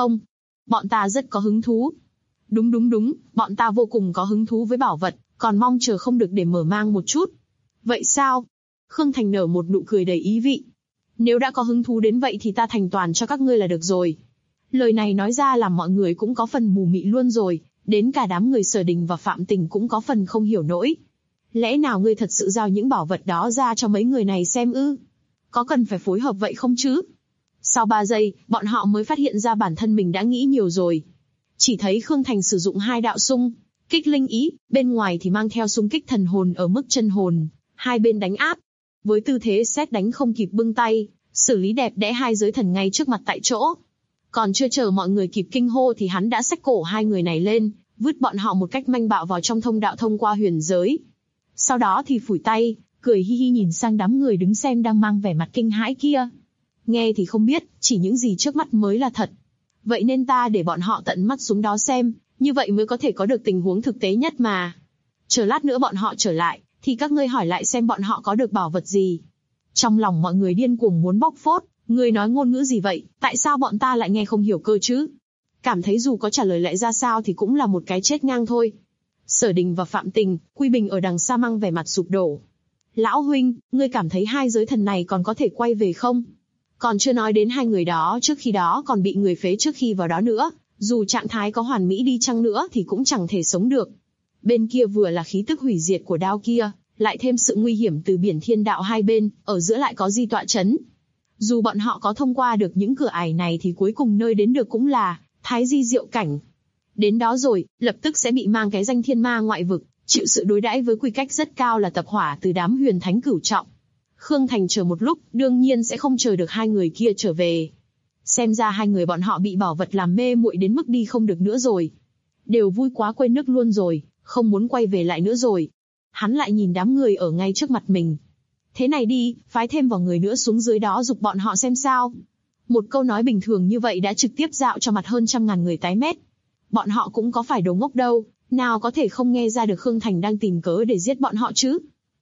bọn ta rất có hứng thú. Đúng, bọn ta vô cùng có hứng thú với bảo vật, còn mong chờ không được để mở mang một chút. Vậy sao? Khương Thành nở một nụ cười đầy ý vị. Nếu đã có hứng thú đến vậy thì ta thành toàn cho các ngươi là được rồi. Lời này nói ra làm mọi người cũng có phần mù mị luôn rồi, đến cả đám người Sở Đình và Phạm Tình cũng có phần không hiểu nổi. Lẽ nào ngươi thật sự giao những bảo vật đó ra cho mấy người này xem ư? Có cần phải phối hợp vậy không chứ? Sau 3 giây, bọn họ mới phát hiện ra bản thân mình đã nghĩ nhiều rồi. Chỉ thấy Khương Thành sử dụng 2 đạo xung kích linh ý, bên ngoài thì mang theo xung kích thần hồn ở mức chân hồn, hai bên đánh áp. Với tư thế sét đánh không kịp bưng tay, xử lý đẹp đẽ 2 giới thần ngay trước mặt tại chỗ. Còn chưa chờ mọi người kịp kinh hô thì hắn đã xách cổ 2 người này lên, vứt bọn họ một cách manh bạo vào trong thông đạo thông qua huyền giới. Sau đó thì phủi tay, cười hi hi nhìn sang đám người đứng xem đang mang vẻ mặt kinh hãi kia. Nghe thì không biết, chỉ những gì trước mắt mới là thật. Vậy nên ta để bọn họ tận mắt xuống đó xem, như vậy mới có thể có được tình huống thực tế nhất mà. Chờ lát nữa bọn họ trở lại, thì các ngươi hỏi lại xem bọn họ có được bảo vật gì. Trong lòng mọi người điên cuồng muốn bóc phốt, người nói ngôn ngữ gì vậy, tại sao bọn ta lại nghe không hiểu cơ chứ? Cảm thấy dù có trả lời lại ra sao thì cũng là một cái chết ngang thôi. Sở Đình và Phạm Tình, Quy Bình ở đằng xa mang vẻ mặt sụp đổ. Lão huynh, ngươi cảm thấy 2 giới thần này còn có thể quay về không? Còn chưa nói đến 2 người đó trước khi đó còn bị người phế trước khi vào đó nữa, dù trạng thái có hoàn mỹ đi chăng nữa thì cũng chẳng thể sống được. Bên kia vừa là khí tức hủy diệt của đao kia, lại thêm sự nguy hiểm từ biển thiên đạo hai bên, ở giữa lại có di tọa chấn. Dù bọn họ có thông qua được những cửa ải này thì cuối cùng nơi đến được cũng là Thái Di Diệu Cảnh. Đến đó rồi, lập tức sẽ bị mang cái danh thiên ma ngoại vực, chịu sự đối đãi với quy cách rất cao là tập hỏa từ đám huyền thánh cửu trọng. Khương Thành chờ một lúc, đương nhiên sẽ không chờ được 2 người kia trở về. Xem ra 2 người bọn họ bị bảo vật làm mê muội đến mức đi không được nữa rồi. Đều vui quá quên nước luôn rồi, không muốn quay về lại nữa rồi. Hắn lại nhìn đám người ở ngay trước mặt mình. Thế này đi, phái thêm vào người nữa xuống dưới đó giục bọn họ xem sao. Một câu nói bình thường như vậy đã trực tiếp dạo cho mặt hơn 100.000 người tái mét. Bọn họ cũng có phải đồ ngốc đâu, nào có thể không nghe ra được Khương Thành đang tìm cớ để giết bọn họ chứ.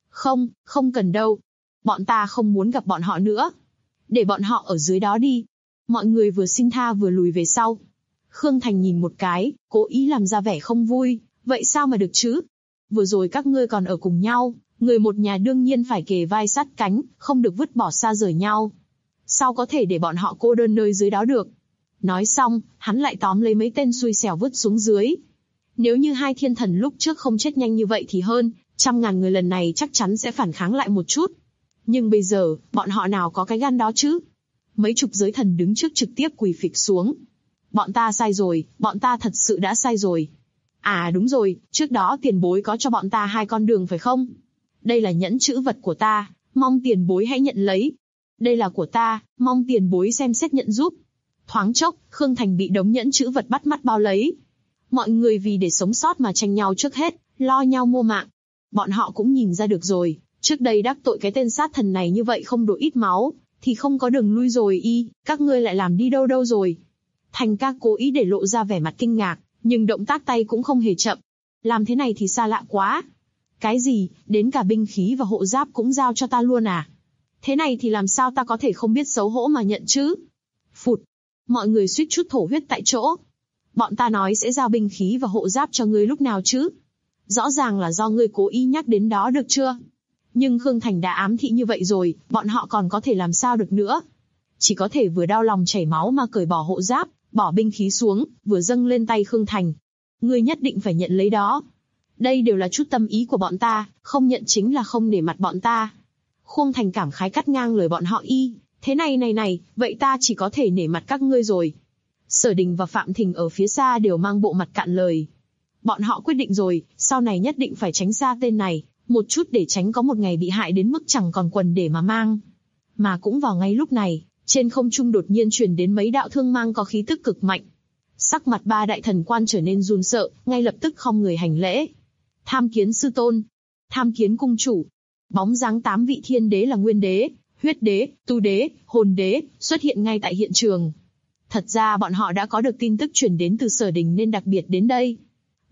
Không cần đâu. Bọn ta không muốn gặp bọn họ nữa. Để bọn họ ở dưới đó đi. Mọi người vừa xin tha vừa lùi về sau. Khương Thành nhìn một cái, cố ý làm ra vẻ không vui. Vậy sao mà được chứ? Vừa rồi các ngươi còn ở cùng nhau, người một nhà đương nhiên phải kề vai sát cánh, không được vứt bỏ xa rời nhau. Sao có thể để bọn họ cô đơn nơi dưới đó được? Nói xong, hắn lại tóm lấy mấy tên xui xẻo vứt xuống dưới. Nếu như 2 thiên thần lúc trước không chết nhanh như vậy thì hơn 100.000 người lần này chắc chắn sẽ phản kháng lại một chút. Nhưng bây giờ, bọn họ nào có cái gan đó chứ? Mấy chục giới thần đứng trước trực tiếp quỳ phịch xuống. Bọn ta sai rồi, bọn ta thật sự đã sai rồi. À đúng rồi, trước đó tiền bối có cho bọn ta 2 con đường phải không? Đây là nhẫn chữ vật của ta, mong tiền bối hãy nhận lấy. Đây là của ta, mong tiền bối xem xét nhận giúp. Thoáng chốc, Khương Thành bị đống nhẫn chữ vật bắt mắt bao lấy. Mọi người vì để sống sót mà tranh nhau trước hết, lo nhau mua mạng. Bọn họ cũng nhìn ra được rồi, trước đây đắc tội cái tên sát thần này như vậy không đổ ít máu, thì không có đường lui rồi các ngươi lại làm đi đâu rồi. Thành ca cố ý để lộ ra vẻ mặt kinh ngạc, nhưng động tác tay cũng không hề chậm. Làm thế này thì xa lạ quá. Cái gì, đến cả binh khí và hộ giáp cũng giao cho ta luôn à? Thế này thì làm sao ta có thể không biết xấu hổ mà nhận chứ? Phụt, mọi người suýt chút thổ huyết tại chỗ. Bọn ta nói sẽ giao binh khí và hộ giáp cho ngươi lúc nào chứ? Rõ ràng là do ngươi cố ý nhắc đến đó được chưa? Nhưng Khương Thành đã ám thị như vậy rồi, bọn họ còn có thể làm sao được nữa? Chỉ có thể vừa đau lòng chảy máu mà cởi bỏ hộ giáp, bỏ binh khí xuống, vừa dâng lên tay Khương Thành. Ngươi nhất định phải nhận lấy đó. Đây đều là chút tâm ý của bọn ta, không nhận chính là không nể mặt bọn ta. Khương Thành cảm khái cắt ngang lời bọn họ thế này, vậy ta chỉ có thể nể mặt các ngươi rồi. Sở Đình và Phạm Thình ở phía xa đều mang bộ mặt cạn lời. Bọn họ quyết định rồi, sau này nhất định phải tránh xa tên này, một chút để tránh có một ngày bị hại đến mức chẳng còn quần để mà mang. Mà cũng vào ngay lúc này, trên không trung đột nhiên truyền đến mấy đạo thương mang có khí tức cực mạnh. Sắc mặt 3 đại thần quan trở nên run sợ, ngay lập tức khom người hành lễ. Tham kiến sư tôn, tham kiến cung chủ. Bóng dáng 8 vị thiên đế là nguyên đế, huyết đế, tu đế, hồn đế xuất hiện ngay tại hiện trường. Thật ra bọn họ đã có được tin tức truyền đến từ Sở Đình nên đặc biệt đến đây.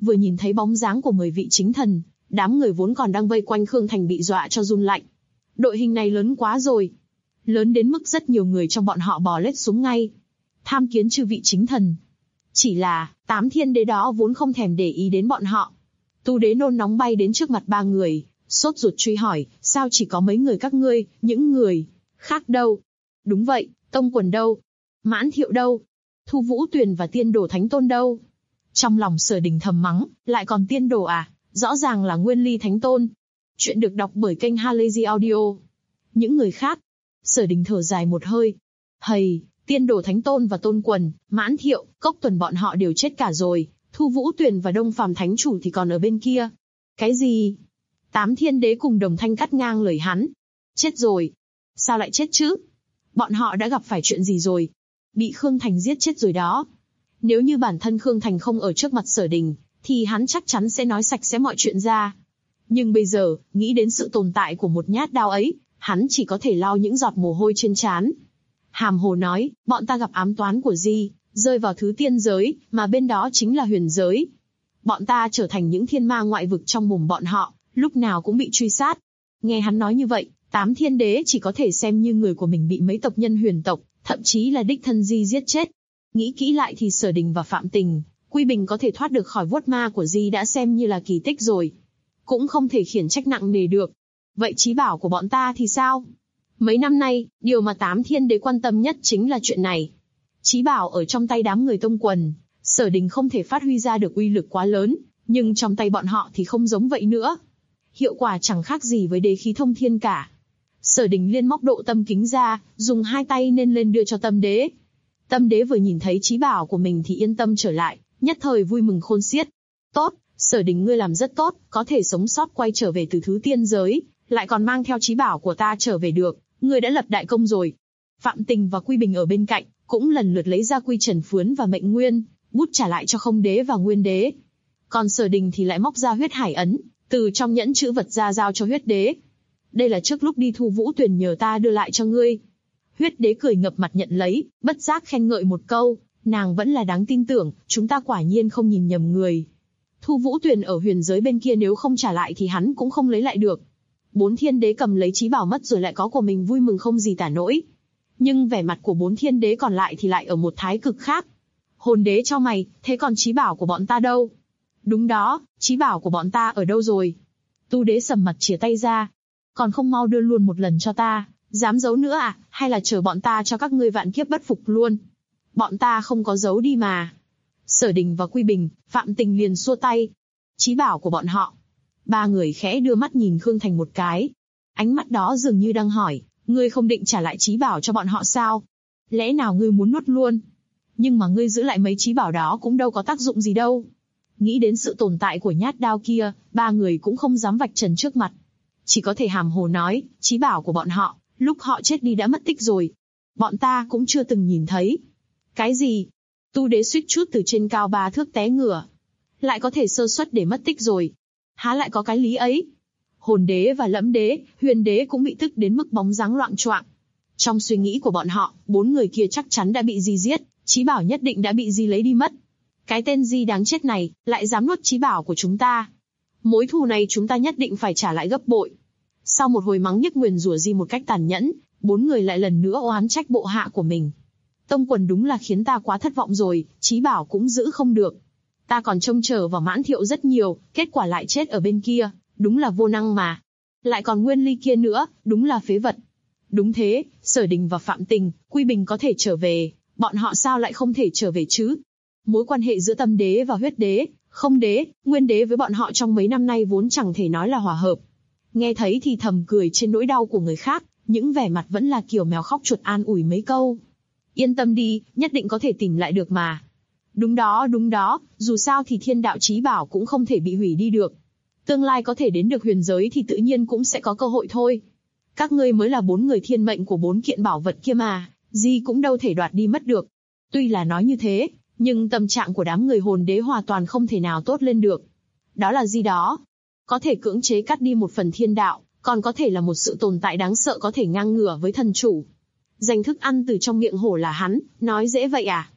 Vừa nhìn thấy bóng dáng của 10 vị chính thần, đám người vốn còn đang vây quanh Khương Thành bị dọa cho run lạnh. Đội hình này lớn quá rồi. Lớn đến mức rất nhiều người trong bọn họ bò lết xuống ngay. Tham kiến chư vị chính thần. Chỉ là, 8 thiên đế đó vốn không thèm để ý đến bọn họ. Tu đế nôn nóng bay đến trước mặt 3 người, sốt ruột truy hỏi, sao chỉ có mấy người các ngươi, những người khác đâu? Đúng vậy, Tông Quần đâu? Mãn Thiệu đâu? Thu Vũ Tuyền và Tiên Đồ Thánh Tôn đâu? Trong lòng Sở Đình thầm mắng, lại còn Tiên Đồ à? Rõ ràng là Nguyên Ly Thánh Tôn. Chuyện được đọc bởi kênh Halazy Audio. Những người khác. Sở Đình thở dài một hơi. Hầy, Tiên Đồ Thánh Tôn và Tôn Quần, Mãn Thiệu, Cốc Tuần bọn họ đều chết cả rồi. Thu Vũ Tuyền và Đông Phàm Thánh Chủ thì còn ở bên kia. Cái gì? 8 thiên đế cùng đồng thanh cắt ngang lời hắn. Chết rồi. Sao lại chết chứ? Bọn họ đã gặp phải chuyện gì rồi? Bị Khương Thành giết chết rồi đó. Nếu như bản thân Khương Thành không ở trước mặt Sở Đình, thì hắn chắc chắn sẽ nói sạch sẽ mọi chuyện ra. Nhưng bây giờ, nghĩ đến sự tồn tại của một nhát đao ấy, hắn chỉ có thể lau những giọt mồ hôi trên trán. Hàm hồ nói, bọn ta gặp ám toán của Di, rơi vào thứ tiên giới, mà bên đó chính là huyền giới. Bọn ta trở thành những thiên ma ngoại vực trong mồm bọn họ, lúc nào cũng bị truy sát. Nghe hắn nói như vậy, 8 thiên đế chỉ có thể xem như người của mình bị mấy tộc nhân huyền tộc, thậm chí là đích thân Di giết chết. Nghĩ kỹ lại thì Sở Đình và Phạm Tình, Quy Bình có thể thoát được khỏi vuốt ma của Di đã xem như là kỳ tích rồi. Cũng không thể khiển trách nặng nề được. Vậy chí bảo của bọn ta thì sao? Mấy năm nay, điều mà 8 thiên đế quan tâm nhất chính là chuyện này. Chí bảo ở trong tay đám người Tông Quần, Sở Đình không thể phát huy ra được uy lực quá lớn, nhưng trong tay bọn họ thì không giống vậy nữa. Hiệu quả chẳng khác gì với đế khí thông thiên cả. Sở Đình liên móc độ tâm kính ra, dùng 2 tay nên lên đưa cho Tâm Đế. Tâm Đế vừa nhìn thấy chí bảo của mình thì yên tâm trở lại, nhất thời vui mừng khôn xiết. Tốt, Sở Đình ngươi làm rất tốt, có thể sống sót quay trở về từ thứ tiên giới, lại còn mang theo chí bảo của ta trở về được, ngươi đã lập đại công rồi. Phạm Tình và Quy Bình ở bên cạnh, cũng lần lượt lấy ra Quy Trần Phướn và Mệnh Nguyên, bút trả lại cho Không Đế và Nguyên Đế. Còn Sở Đình thì lại móc ra huyết hải ấn, từ trong nhẫn chữ vật ra giao cho Huyết Đế. Đây là trước lúc đi Thu Vũ Tuyền nhờ ta đưa lại cho ngươi. Huyết Đế cười ngập mặt nhận lấy, bất giác khen ngợi một câu, nàng vẫn là đáng tin tưởng, chúng ta quả nhiên không nhìn nhầm người. Thu Vũ Tuyền ở huyền giới bên kia nếu không trả lại thì hắn cũng không lấy lại được. 4 thiên đế cầm lấy chí bảo mất rồi lại có của mình vui mừng không gì tả nổi. Nhưng vẻ mặt của 4 thiên đế còn lại thì lại ở một thái cực khác. Hồn đế cho mày, thế còn chí bảo của bọn ta đâu? Đúng đó, chí bảo của bọn ta ở đâu rồi? Tu đế sầm mặt chìa tay ra. Còn không mau đưa luôn một lần cho ta, dám giấu nữa à, hay là chờ bọn ta cho các ngươi vạn kiếp bất phục luôn? Bọn ta không có giấu đi mà. Sở Đình và Quy Bình, Phạm Tình liền xua tay. Chí bảo của bọn họ. 3 người khẽ đưa mắt nhìn Khương Thành một cái. Ánh mắt đó dường như đang hỏi, ngươi không định trả lại chí bảo cho bọn họ sao? Lẽ nào ngươi muốn nuốt luôn? Nhưng mà ngươi giữ lại mấy chí bảo đó cũng đâu có tác dụng gì đâu. Nghĩ đến sự tồn tại của nhát đao kia, 3 người cũng không dám vạch trần trước mặt. Chỉ có thể hàm hồ nói, chí bảo của bọn họ, lúc họ chết đi đã mất tích rồi. Bọn ta cũng chưa từng nhìn thấy. Cái gì? Tu đế suýt chút từ trên cao 3 thước té ngửa. Lại có thể sơ suất để mất tích rồi. Há lại có cái lý ấy? Hồn đế và Lẫm đế, Huyền đế cũng bị tức đến mức bóng dáng loạng choạng. Trong suy nghĩ của bọn họ, 4 người kia chắc chắn đã bị Di giết, chí bảo nhất định đã bị Di lấy đi mất. Cái tên Di đáng chết này, lại dám nuốt chí bảo của chúng ta. Mối thù này chúng ta nhất định phải trả lại gấp bội. Sau một hồi mắng nhức nguyền rủa Di một cách tàn nhẫn, 4 người lại lần nữa oán trách bộ hạ của mình. Tông Quần đúng là khiến ta quá thất vọng rồi, chí bảo cũng giữ không được. Ta còn trông chờ vào Mãn Thiệu rất nhiều, kết quả lại chết ở bên kia, đúng là vô năng mà. Lại còn Nguyên Ly kia nữa, đúng là phế vật. Đúng thế, Sở Đình và Phạm Tình, Quy Bình có thể trở về, bọn họ sao lại không thể trở về chứ? Mối quan hệ giữa Tâm Đế và Huyết Đế, Không Đế, Nguyên Đế với bọn họ trong mấy năm nay vốn chẳng thể nói là hòa hợp. Nghe thấy thì thầm cười trên nỗi đau của người khác, những vẻ mặt vẫn là kiểu mèo khóc chuột an ủi mấy câu. Yên tâm đi, nhất định có thể tìm lại được mà. Đúng đó, dù sao thì thiên đạo chí bảo cũng không thể bị hủy đi được. Tương lai có thể đến được huyền giới thì tự nhiên cũng sẽ có cơ hội thôi. Các ngươi mới là 4 người thiên mệnh của 4 kiện bảo vật kia mà, Di cũng đâu thể đoạt đi mất được. Tuy là nói như thế, nhưng tâm trạng của đám người hồn đế hoàn toàn không thể nào tốt lên được. Đó là Di đó. Có thể cưỡng chế cắt đi một phần thiên đạo, còn có thể là một sự tồn tại đáng sợ có thể ngang ngửa với thần chủ. Giành thức ăn từ trong miệng hổ là hắn, nói dễ vậy à?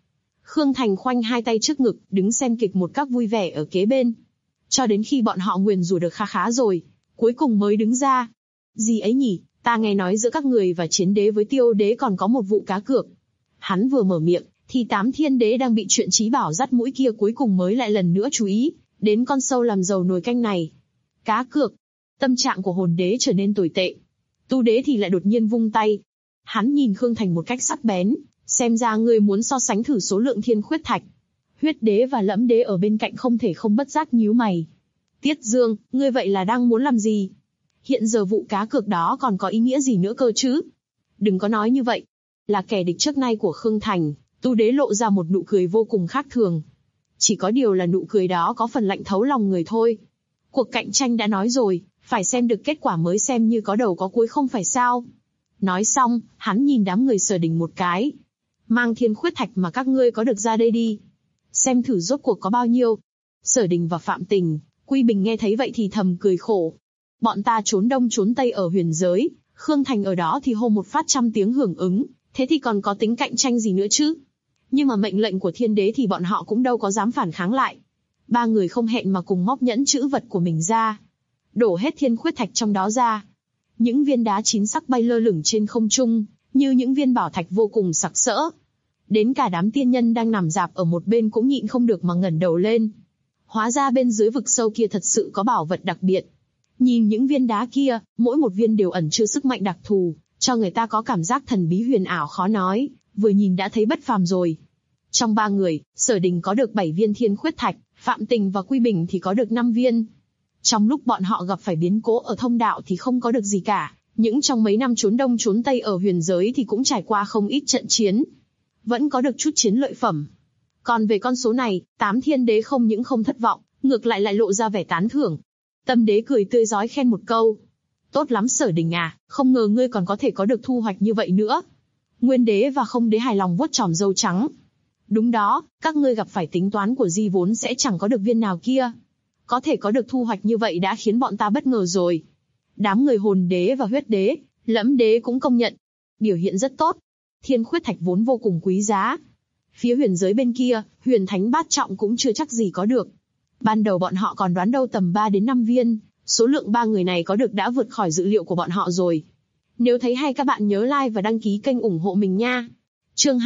Khương Thành khoanh hai tay trước ngực, đứng xem kịch một cách vui vẻ ở kế bên. Cho đến khi bọn họ nguyền rủa được khá khá rồi, cuối cùng mới đứng ra. Gì ấy nhỉ, ta nghe nói giữa các người và Chiến Đế với Tiêu Đế còn có một vụ cá cược. Hắn vừa mở miệng, thì 8 thiên đế đang bị chuyện trí bảo dắt mũi kia cuối cùng mới lại lần nữa chú ý đến con sâu làm dầu nồi canh này. Cá cược. Tâm trạng của hồn đế trở nên tồi tệ. Tu đế thì lại đột nhiên vung tay. Hắn nhìn Khương Thành một cách sắc bén, xem ra ngươi muốn so sánh thử số lượng thiên khuyết thạch. Huyết đế và Lẫm đế ở bên cạnh không thể không bất giác nhíu mày. Tiết Dương, ngươi vậy là đang muốn làm gì? Hiện giờ vụ cá cược đó còn có ý nghĩa gì nữa cơ chứ? Đừng có nói như vậy. Là kẻ địch trước nay của Khương Thành, Tu đế lộ ra một nụ cười vô cùng khác thường. Chỉ có điều là nụ cười đó có phần lạnh thấu lòng người thôi. Cuộc cạnh tranh đã nói rồi, phải xem được kết quả mới xem như có đầu có cuối không phải sao? Nói xong, hắn nhìn đám người Sở Đình một cái. Mang thiên khuyết thạch mà các ngươi có được ra đây đi. Xem thử rốt cuộc có bao nhiêu. Sở Đình và Phạm Tình, Quy Bình nghe thấy vậy thì thầm cười khổ. Bọn ta trốn đông trốn tây ở huyền giới, Khương Thành ở đó thì hô một phát 100 tiếng hưởng ứng, thế thì còn có tính cạnh tranh gì nữa chứ? Nhưng mà mệnh lệnh của thiên đế thì bọn họ cũng đâu có dám phản kháng lại. Ba người không hẹn mà cùng móc nhẫn chữ vật của mình ra. Đổ hết thiên khuyết thạch trong đó ra. Những viên đá chín sắc bay lơ lửng trên không trung, như những viên bảo thạch vô cùng sặc sỡ. Đến cả đám tiên nhân đang nằm rạp ở một bên cũng nhịn không được mà ngẩng đầu lên. Hóa ra bên dưới vực sâu kia thật sự có bảo vật đặc biệt. Nhìn những viên đá kia, mỗi một viên đều ẩn chứa sức mạnh đặc thù, cho người ta có cảm giác thần bí huyền ảo khó nói, vừa nhìn đã thấy bất phàm rồi. Trong ba người, Sở Đình có được 7 viên thiên khuyết thạch, Phạm Tình và Quy Bình thì có được 5 viên. Trong lúc bọn họ gặp phải biến cố ở thông đạo thì không có được gì cả, những trong mấy năm trốn đông trốn tây ở huyền giới thì cũng trải qua không ít trận chiến. Vẫn có được chút chiến lợi phẩm. Còn về con số này, 8 thiên đế không những không thất vọng, ngược lại lộ ra vẻ tán thưởng. Tâm đế cười tươi rói khen một câu. Tốt lắm Sở Đình à, không ngờ ngươi còn có thể có được thu hoạch như vậy nữa. Nguyên đế và Không đế hài lòng vuốt chòm râu trắng. Đúng đó, các ngươi gặp phải tính toán của Di vốn sẽ chẳng có được viên nào kia. Có thể có được thu hoạch như vậy đã khiến bọn ta bất ngờ rồi. Đám người Hồn đế và Huyết đế, Lẫm đế cũng công nhận. Biểu hiện rất tốt. Thiên khuyết thạch vốn vô cùng quý giá. Phía huyền giới bên kia, huyền thánh bát trọng cũng chưa chắc gì có được. Ban đầu bọn họ còn đoán đâu tầm 3 đến 5 viên, số lượng 3 người này có được đã vượt khỏi dự liệu của bọn họ rồi. Nếu thấy hay các bạn nhớ like và đăng ký kênh ủng hộ mình nha. Chương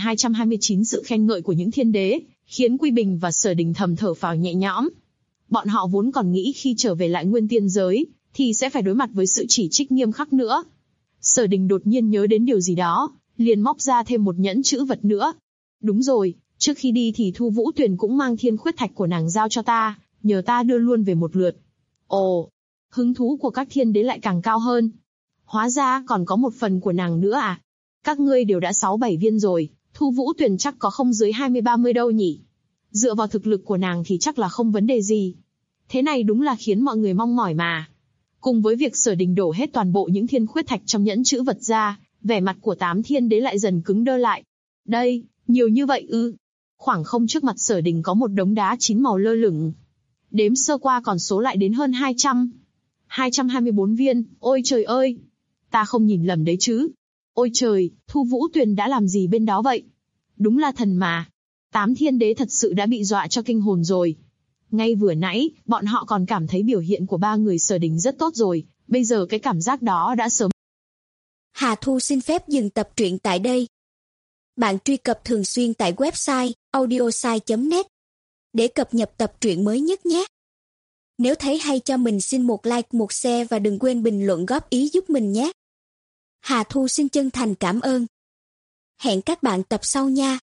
2229 sự khen ngợi của những thiên đế, khiến Quy Bình và Sở Đình thầm thở phào nhẹ nhõm. Bọn họ vốn còn nghĩ khi trở về lại nguyên tiên giới, thì sẽ phải đối mặt với sự chỉ trích nghiêm khắc nữa. Sở Đình đột nhiên nhớ đến điều gì đó, liền móc ra thêm một nhẫn chữ vật nữa. Đúng rồi, trước khi đi thì Thu Vũ Tuyền cũng mang thiên khuyết thạch của nàng giao cho ta, nhờ ta đưa luôn về một lượt. Ồ, hứng thú của các thiên đế lại càng cao hơn. Hóa ra còn có một phần của nàng nữa à? Các ngươi đều đã 6-7 viên rồi, Thu Vũ Tuyền chắc có không dưới 20-30 đâu nhỉ? Dựa vào thực lực của nàng thì chắc là không vấn đề gì. Thế này đúng là khiến mọi người mong mỏi mà. Cùng với việc Sở Đình đổ hết toàn bộ những thiên khuyết thạch trong nhẫn chữ vật ra, vẻ mặt của 8 thiên đế lại dần cứng đơ lại. Đây, nhiều như vậy ư? Khoảng không trước mặt Sở Đình có một đống đá chín màu lơ lửng. Đếm sơ qua còn số lại đến hơn 200. 224 viên, ôi trời ơi! Ta không nhìn lầm đấy chứ? Ôi trời, Thu Vũ Tuyền đã làm gì bên đó vậy? Đúng là thần mà. 8 thiên đế thật sự đã bị dọa cho kinh hồn rồi. Ngay vừa nãy, bọn họ còn cảm thấy biểu hiện của ba người Sở Đình rất tốt rồi, bây giờ cái cảm giác đó đã sớm. Hà Thu xin phép dừng tập truyện tại đây. Bạn truy cập thường xuyên tại website audiosai.net để cập nhật tập truyện mới nhất nhé. Nếu thấy hay cho mình xin một like, một share và đừng quên bình luận góp ý giúp mình nhé. Hà Thu xin chân thành cảm ơn. Hẹn các bạn tập sau nha.